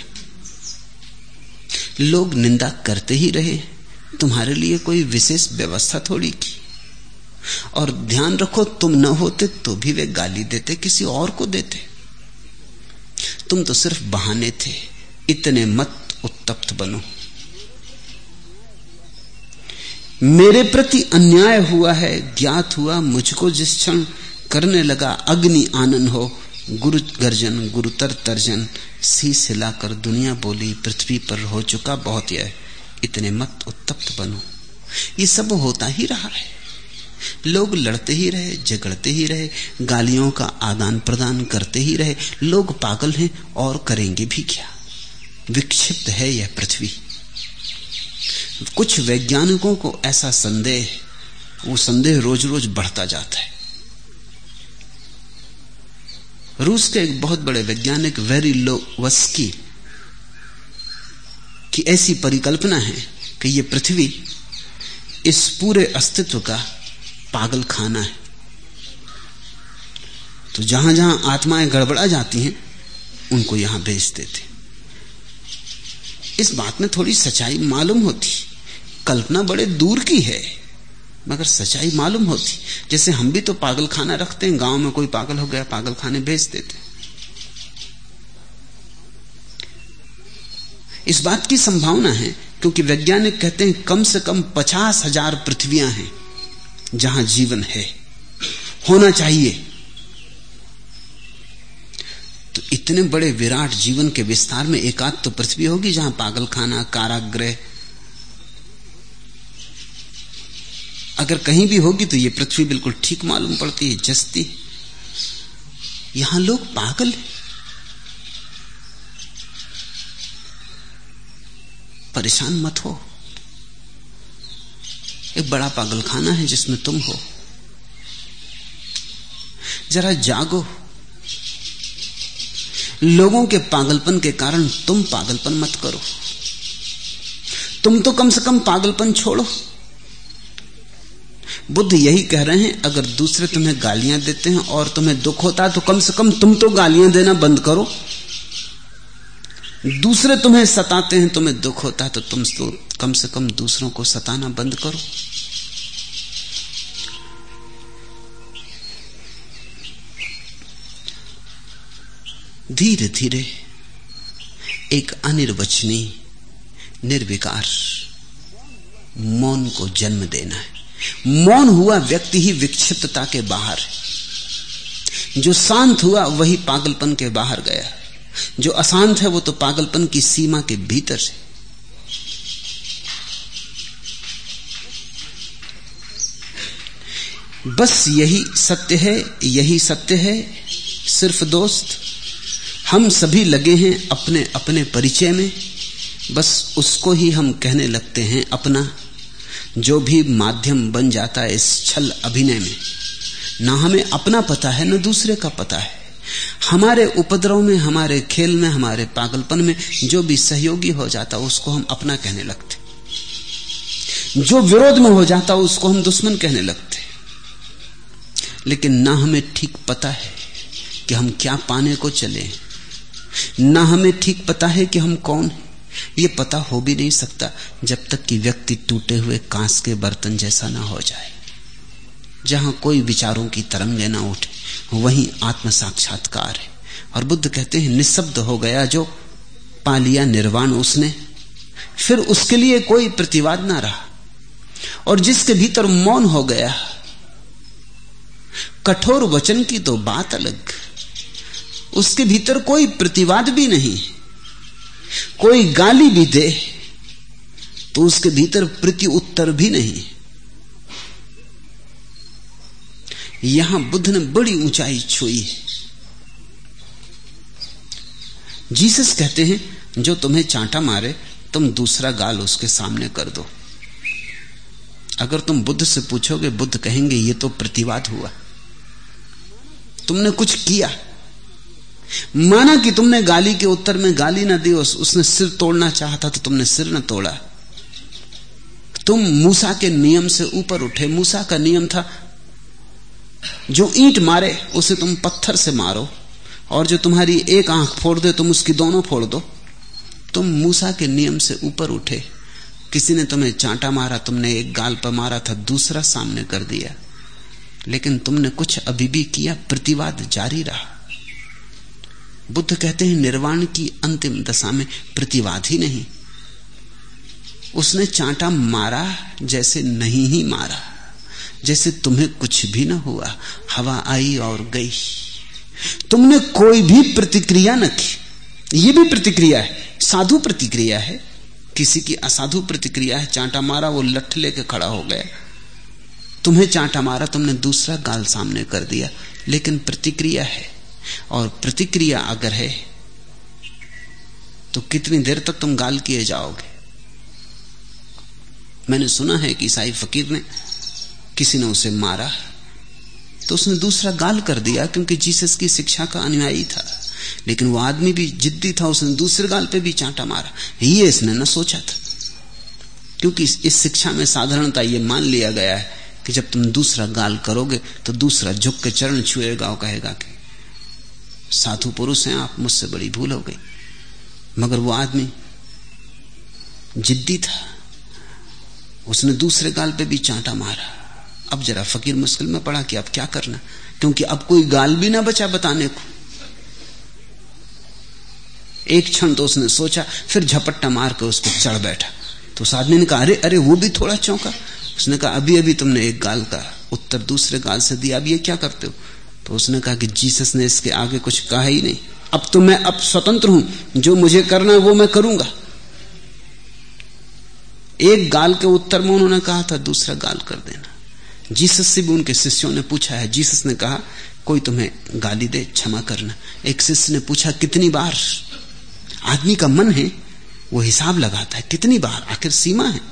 लोग निंदा करते ही रहे, तुम्हारे लिए कोई विशेष व्यवस्था थोड़ी की। और ध्यान रखो, तुम न होते तो भी वे गाली देते, किसी और को देते। तुम तो सिर्फ बहाने थे। इतने मत उत्तप्त बनो। मेरे प्रति अन्याय हुआ है, ज्ञात हुआ मुझको जिस क्षण, करने लगा अग्नि आनन हो, गुरु गर्जन गुरुतर तर्जन, शीस हिलाकर दुनिया बोली, पृथ्वी पर हो चुका बहुत यह, इतने मत उत्तप्त बनो। ये सब होता ही रहा है। लोग लड़ते ही रहे, झगड़ते ही रहे, गालियों का आदान प्रदान करते ही रहे। लोग पागल हैं और करेंगे भी क्या। विक्षिप्त है यह पृथ्वी। कुछ वैज्ञानिकों को ऐसा संदेह, वो संदेह रोज रोज बढ़ता जाता है। रूस के एक बहुत बड़े वैज्ञानिक वेरिलोवस्की की ऐसी परिकल्पना है कि यह पृथ्वी इस पूरे अस्तित्व का पागल खाना है। तो जहां जहां आत्माएं गड़बड़ा जाती हैं, उनको यहां भेज देते। इस बात में थोड़ी सच्चाई मालूम होती। कल्पना बड़े दूर की है, मगर सच्चाई मालूम होती। जैसे हम भी तो पागल खाना रखते हैं, गांव में कोई पागल हो गया पागल खाने भेज देते। इस बात की संभावना है क्योंकि वैज्ञानिक कहते हैं कम से कम 50,000 पृथ्वियां हैं जहां जीवन है, होना चाहिए। तो इतने बड़े विराट जीवन के विस्तार में एकाध तो पृथ्वी होगी जहां पागल खाना, कारागृह अगर कहीं भी होगी तो ये पृथ्वी बिल्कुल ठीक मालूम पड़ती है, जस्ती। यहां लोग पागल हैं। परेशान मत हो, एक बड़ा पागल खाना है जिसमें तुम हो। जरा जागो। लोगों के पागलपन के कारण तुम पागलपन मत करो। तुम तो कम से कम पागलपन छोड़ो। बुद्ध यही कह रहे हैं, अगर दूसरे तुम्हें गालियां देते हैं और तुम्हें दुख होता है तो कम से कम तुम तो गालियां देना बंद करो। दूसरे तुम्हें सताते हैं, तुम्हें दुख होता है तो तुम तो कम से कम दूसरों को सताना बंद करो। धीरे धीरे एक अनिर्वचनीय निर्विकार मौन को जन्म देना है। मौन हुआ व्यक्ति ही विक्षिप्तता के बाहर है। जो शांत हुआ वही पागलपन के बाहर गया। जो अशांत है वो तो पागलपन की सीमा के भीतर है। बस यही सत्य है, यही सत्य है सिर्फ दोस्त। हम सभी लगे हैं अपने अपने परिचय में, बस उसको ही हम कहने लगते हैं अपना। जो भी माध्यम बन जाता है इस छल अभिनय में, ना हमें अपना पता है न दूसरे का पता है। हमारे उपद्रव में, हमारे खेल में, हमारे पागलपन में जो भी सहयोगी हो जाता उसको हम अपना कहने लगते। जो विरोध में हो जाता उसको हम दुश्मन कहने लगते। लेकिन ना हमें ठीक पता है कि हम क्या पाने को चले, ना हमें ठीक पता है कि हम कौन हैं। ये पता हो भी नहीं सकता जब तक कि व्यक्ति टूटे हुए कांस के बर्तन जैसा ना हो जाए। जहां कोई विचारों की तरंगें ना उठे वहीं आत्म साक्षात्कार है। और बुद्ध कहते हैं निशब्द हो गया जो, पा लिया निर्वाण उसने, फिर उसके लिए कोई प्रतिवाद ना रहा। और जिसके भीतर मौन हो गया, कठोर वचन की तो बात अलग, उसके भीतर कोई प्रतिवाद भी नहीं। कोई गाली भी दे तो उसके भीतर प्रति उत्तर भी नहीं। यहां बुद्ध ने बड़ी ऊंचाई छुई है। जीसस कहते हैं जो तुम्हें चांटा मारे तुम दूसरा गाल उसके सामने कर दो। अगर तुम बुद्ध से पूछोगे, बुद्ध कहेंगे ये तो प्रतिवाद हुआ। तुमने कुछ किया, माना कि तुमने गाली के उत्तर में गाली ना दी, उसने सिर तोड़ना चाहता तो तुमने सिर न तोड़ा। तुम मूसा के नियम से ऊपर उठे। मूसा का नियम था जो ईंट मारे उसे तुम पत्थर से मारो, और जो तुम्हारी एक आंख फोड़ दे तुम उसकी दोनों फोड़ दो। तुम मूसा के नियम से ऊपर उठे। किसी ने तुम्हें चांटा मारा, तुमने एक गाल पर मारा था, दूसरा सामने कर दिया, लेकिन तुमने कुछ अभी भी किया, प्रतिवाद जारी रहा। बुद्ध कहते हैं निर्वाण की अंतिम दशा में प्रतिवाद ही नहीं। उसने चांटा मारा जैसे नहीं ही मारा, जैसे तुम्हें कुछ भी ना हुआ। हवा आई और गई, तुमने कोई भी प्रतिक्रिया न की। ये भी प्रतिक्रिया है, साधु प्रतिक्रिया है। किसी की असाधु प्रतिक्रिया है। चांटा मारा, वो लठ लेके खड़ा हो गया। तुम्हें चांटा मारा, तुमने दूसरा गाल सामने कर दिया, लेकिन प्रतिक्रिया है। और प्रतिक्रिया अगर है तो कितनी देर तक तुम गाल किए जाओगे। मैंने सुना है कि ईसाई फकीर ने, किसी ने उसे मारा तो उसने दूसरा गाल कर दिया, क्योंकि जीसस की शिक्षा का अनुयायी था। लेकिन वो आदमी भी जिद्दी था, उसने दूसरे गाल पे भी चांटा मारा। ये इसने न सोचा था, क्योंकि इस शिक्षा में साधारणता ये मान लिया गया है कि जब तुम दूसरा गाल करोगे तो दूसरा झुक के चरण छुएगा और कहेगा कि साधु पुरुष हैं आप, मुझसे बड़ी भूल हो गई। मगर वो आदमी जिद्दी था, उसने दूसरे गाल पे भी चांटा मारा। अब जरा फकीर मुश्किल में पड़ा कि अब क्या करना, क्योंकि अब कोई गाल भी ना बचा बताने को। एक क्षण तो उसने सोचा, फिर झपट्टा मार कर उस पर चढ़ बैठा। तो उस आदमी ने कहा, अरे अरे, वो भी थोड़ा चौंका। उसने कहा, अभी अभी तुमने एक गाल का उत्तर दूसरे गाल से दिया, अब ये क्या करते हो? तो उसने कहा कि जीसस ने इसके आगे कुछ कहा ही नहीं, अब तो मैं अब स्वतंत्र हूं, जो मुझे करना है वो मैं करूंगा। एक गाल के उत्तर में उन्होंने कहा था दूसरा गाल कर देना। जीसस से भी उनके शिष्यों ने पूछा है। जीसस ने कहा, कोई तुम्हें गाली दे क्षमा करना। एक शिष्य ने पूछा, कितनी बार? आदमी का मन है, वो हिसाब लगाता है, कितनी बार, आखिर सीमा है।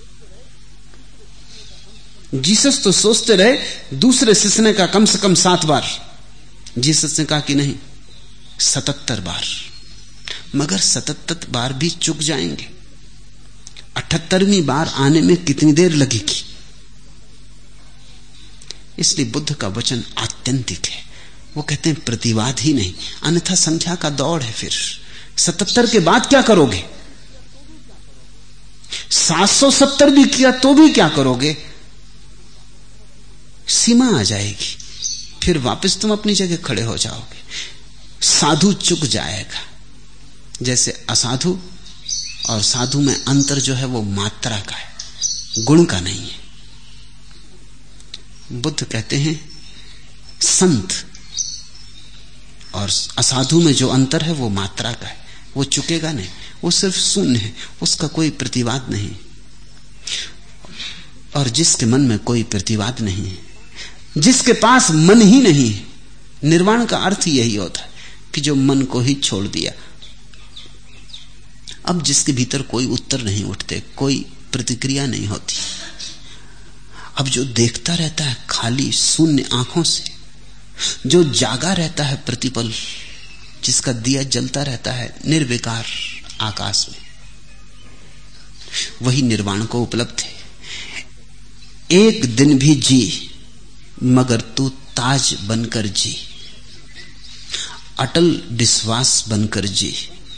जीसस तो सोचते रहे, दूसरे शिष्य ने कहा कम से कम 7 बार। जीसस ने कहा कि नहीं, 77 बार। मगर 77 बार भी चुक जाएंगे, 78वीं बार आने में कितनी देर लगेगी? इसलिए बुद्ध का वचन आत्यंतिक है। वो कहते हैं प्रतिवाद ही नहीं, अन्यथा संख्या का दौड़ है। फिर 77 के बाद क्या करोगे? 770 भी किया तो भी क्या करोगे? सीमा आ जाएगी, फिर वापस तुम अपनी जगह खड़े हो जाओगे। साधु चुक जाएगा, जैसे असाधु और साधु में अंतर जो है वो मात्रा का है, गुण का नहीं है। बुद्ध कहते हैं संत और असाधु में जो अंतर है वो मात्रा का है, वो चुकेगा नहीं, वो सिर्फ शून्य है, उसका कोई प्रतिवाद नहीं। और जिसके मन में कोई प्रतिवाद नहीं है, जिसके पास मन ही नहीं है, निर्वाण का अर्थ यही होता है कि जो मन को ही छोड़ दिया। अब जिसके भीतर कोई उत्तर नहीं उठते, कोई प्रतिक्रिया नहीं होती, अब जो देखता रहता है खाली शून्य आंखों से, जो जागा रहता है प्रतिपल, जिसका दिया जलता रहता है निर्विकार आकाश में, वही निर्वाण को उपलब्ध है। एक दिन भी जी मगर तू ताज बनकर जी, अटल विश्वास बनकर जी।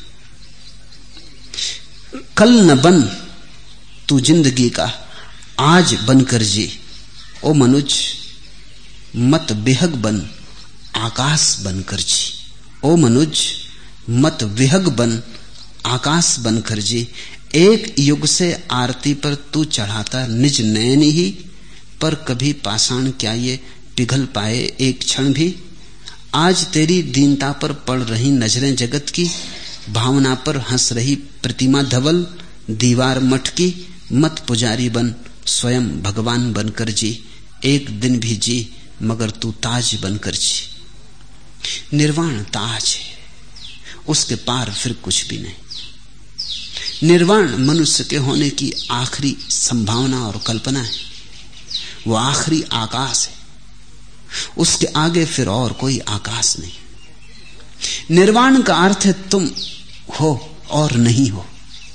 कल न बन तू जिंदगी का आज बनकर जी। ओ मनुज मत बेहग बन आकाश बनकर जी। ओ मनुज मत विहग बन आकाश बनकर जी। एक युग से आरती पर तू चढ़ाता निज नयन ही, पर कभी पाषाण क्या ये पिघल पाए एक क्षण भी। आज तेरी दीनता पर पड़ रही नजरें जगत की, भावना पर हंस रही प्रतिमा धवल दीवार मठ की। मत पुजारी बन स्वयं भगवान बनकर जी। एक दिन भी जी मगर तू ताज बनकर जी। निर्वाण ताज है, उसके पार फिर कुछ भी नहीं। निर्वाण मनुष्य के होने की आखिरी संभावना और कल्पना है, वो आखिरी आकाश है, उसके आगे फिर और कोई आकाश नहीं। निर्वाण का अर्थ है तुम हो और नहीं हो,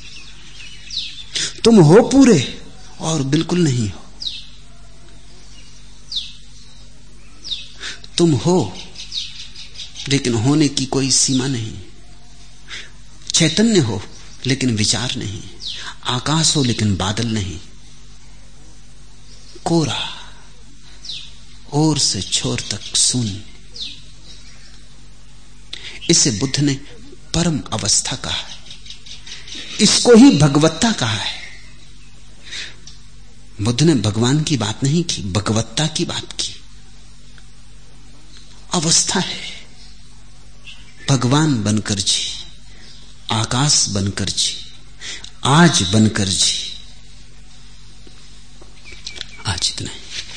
तुम हो पूरे और बिल्कुल नहीं हो, तुम हो लेकिन होने की कोई सीमा नहीं, चैतन्य हो लेकिन विचार नहीं, आकाश हो लेकिन बादल नहीं, कोरा ओर से छोर तक शून्य। इसे बुद्ध ने परम अवस्था कहा है, इसको ही भगवत्ता कहा है। बुद्ध ने भगवान की बात नहीं की, भगवत्ता की बात की। अवस्था है, भगवान बनकर जी, आकाश बनकर जी, आज बनकर जी। आज इतना है।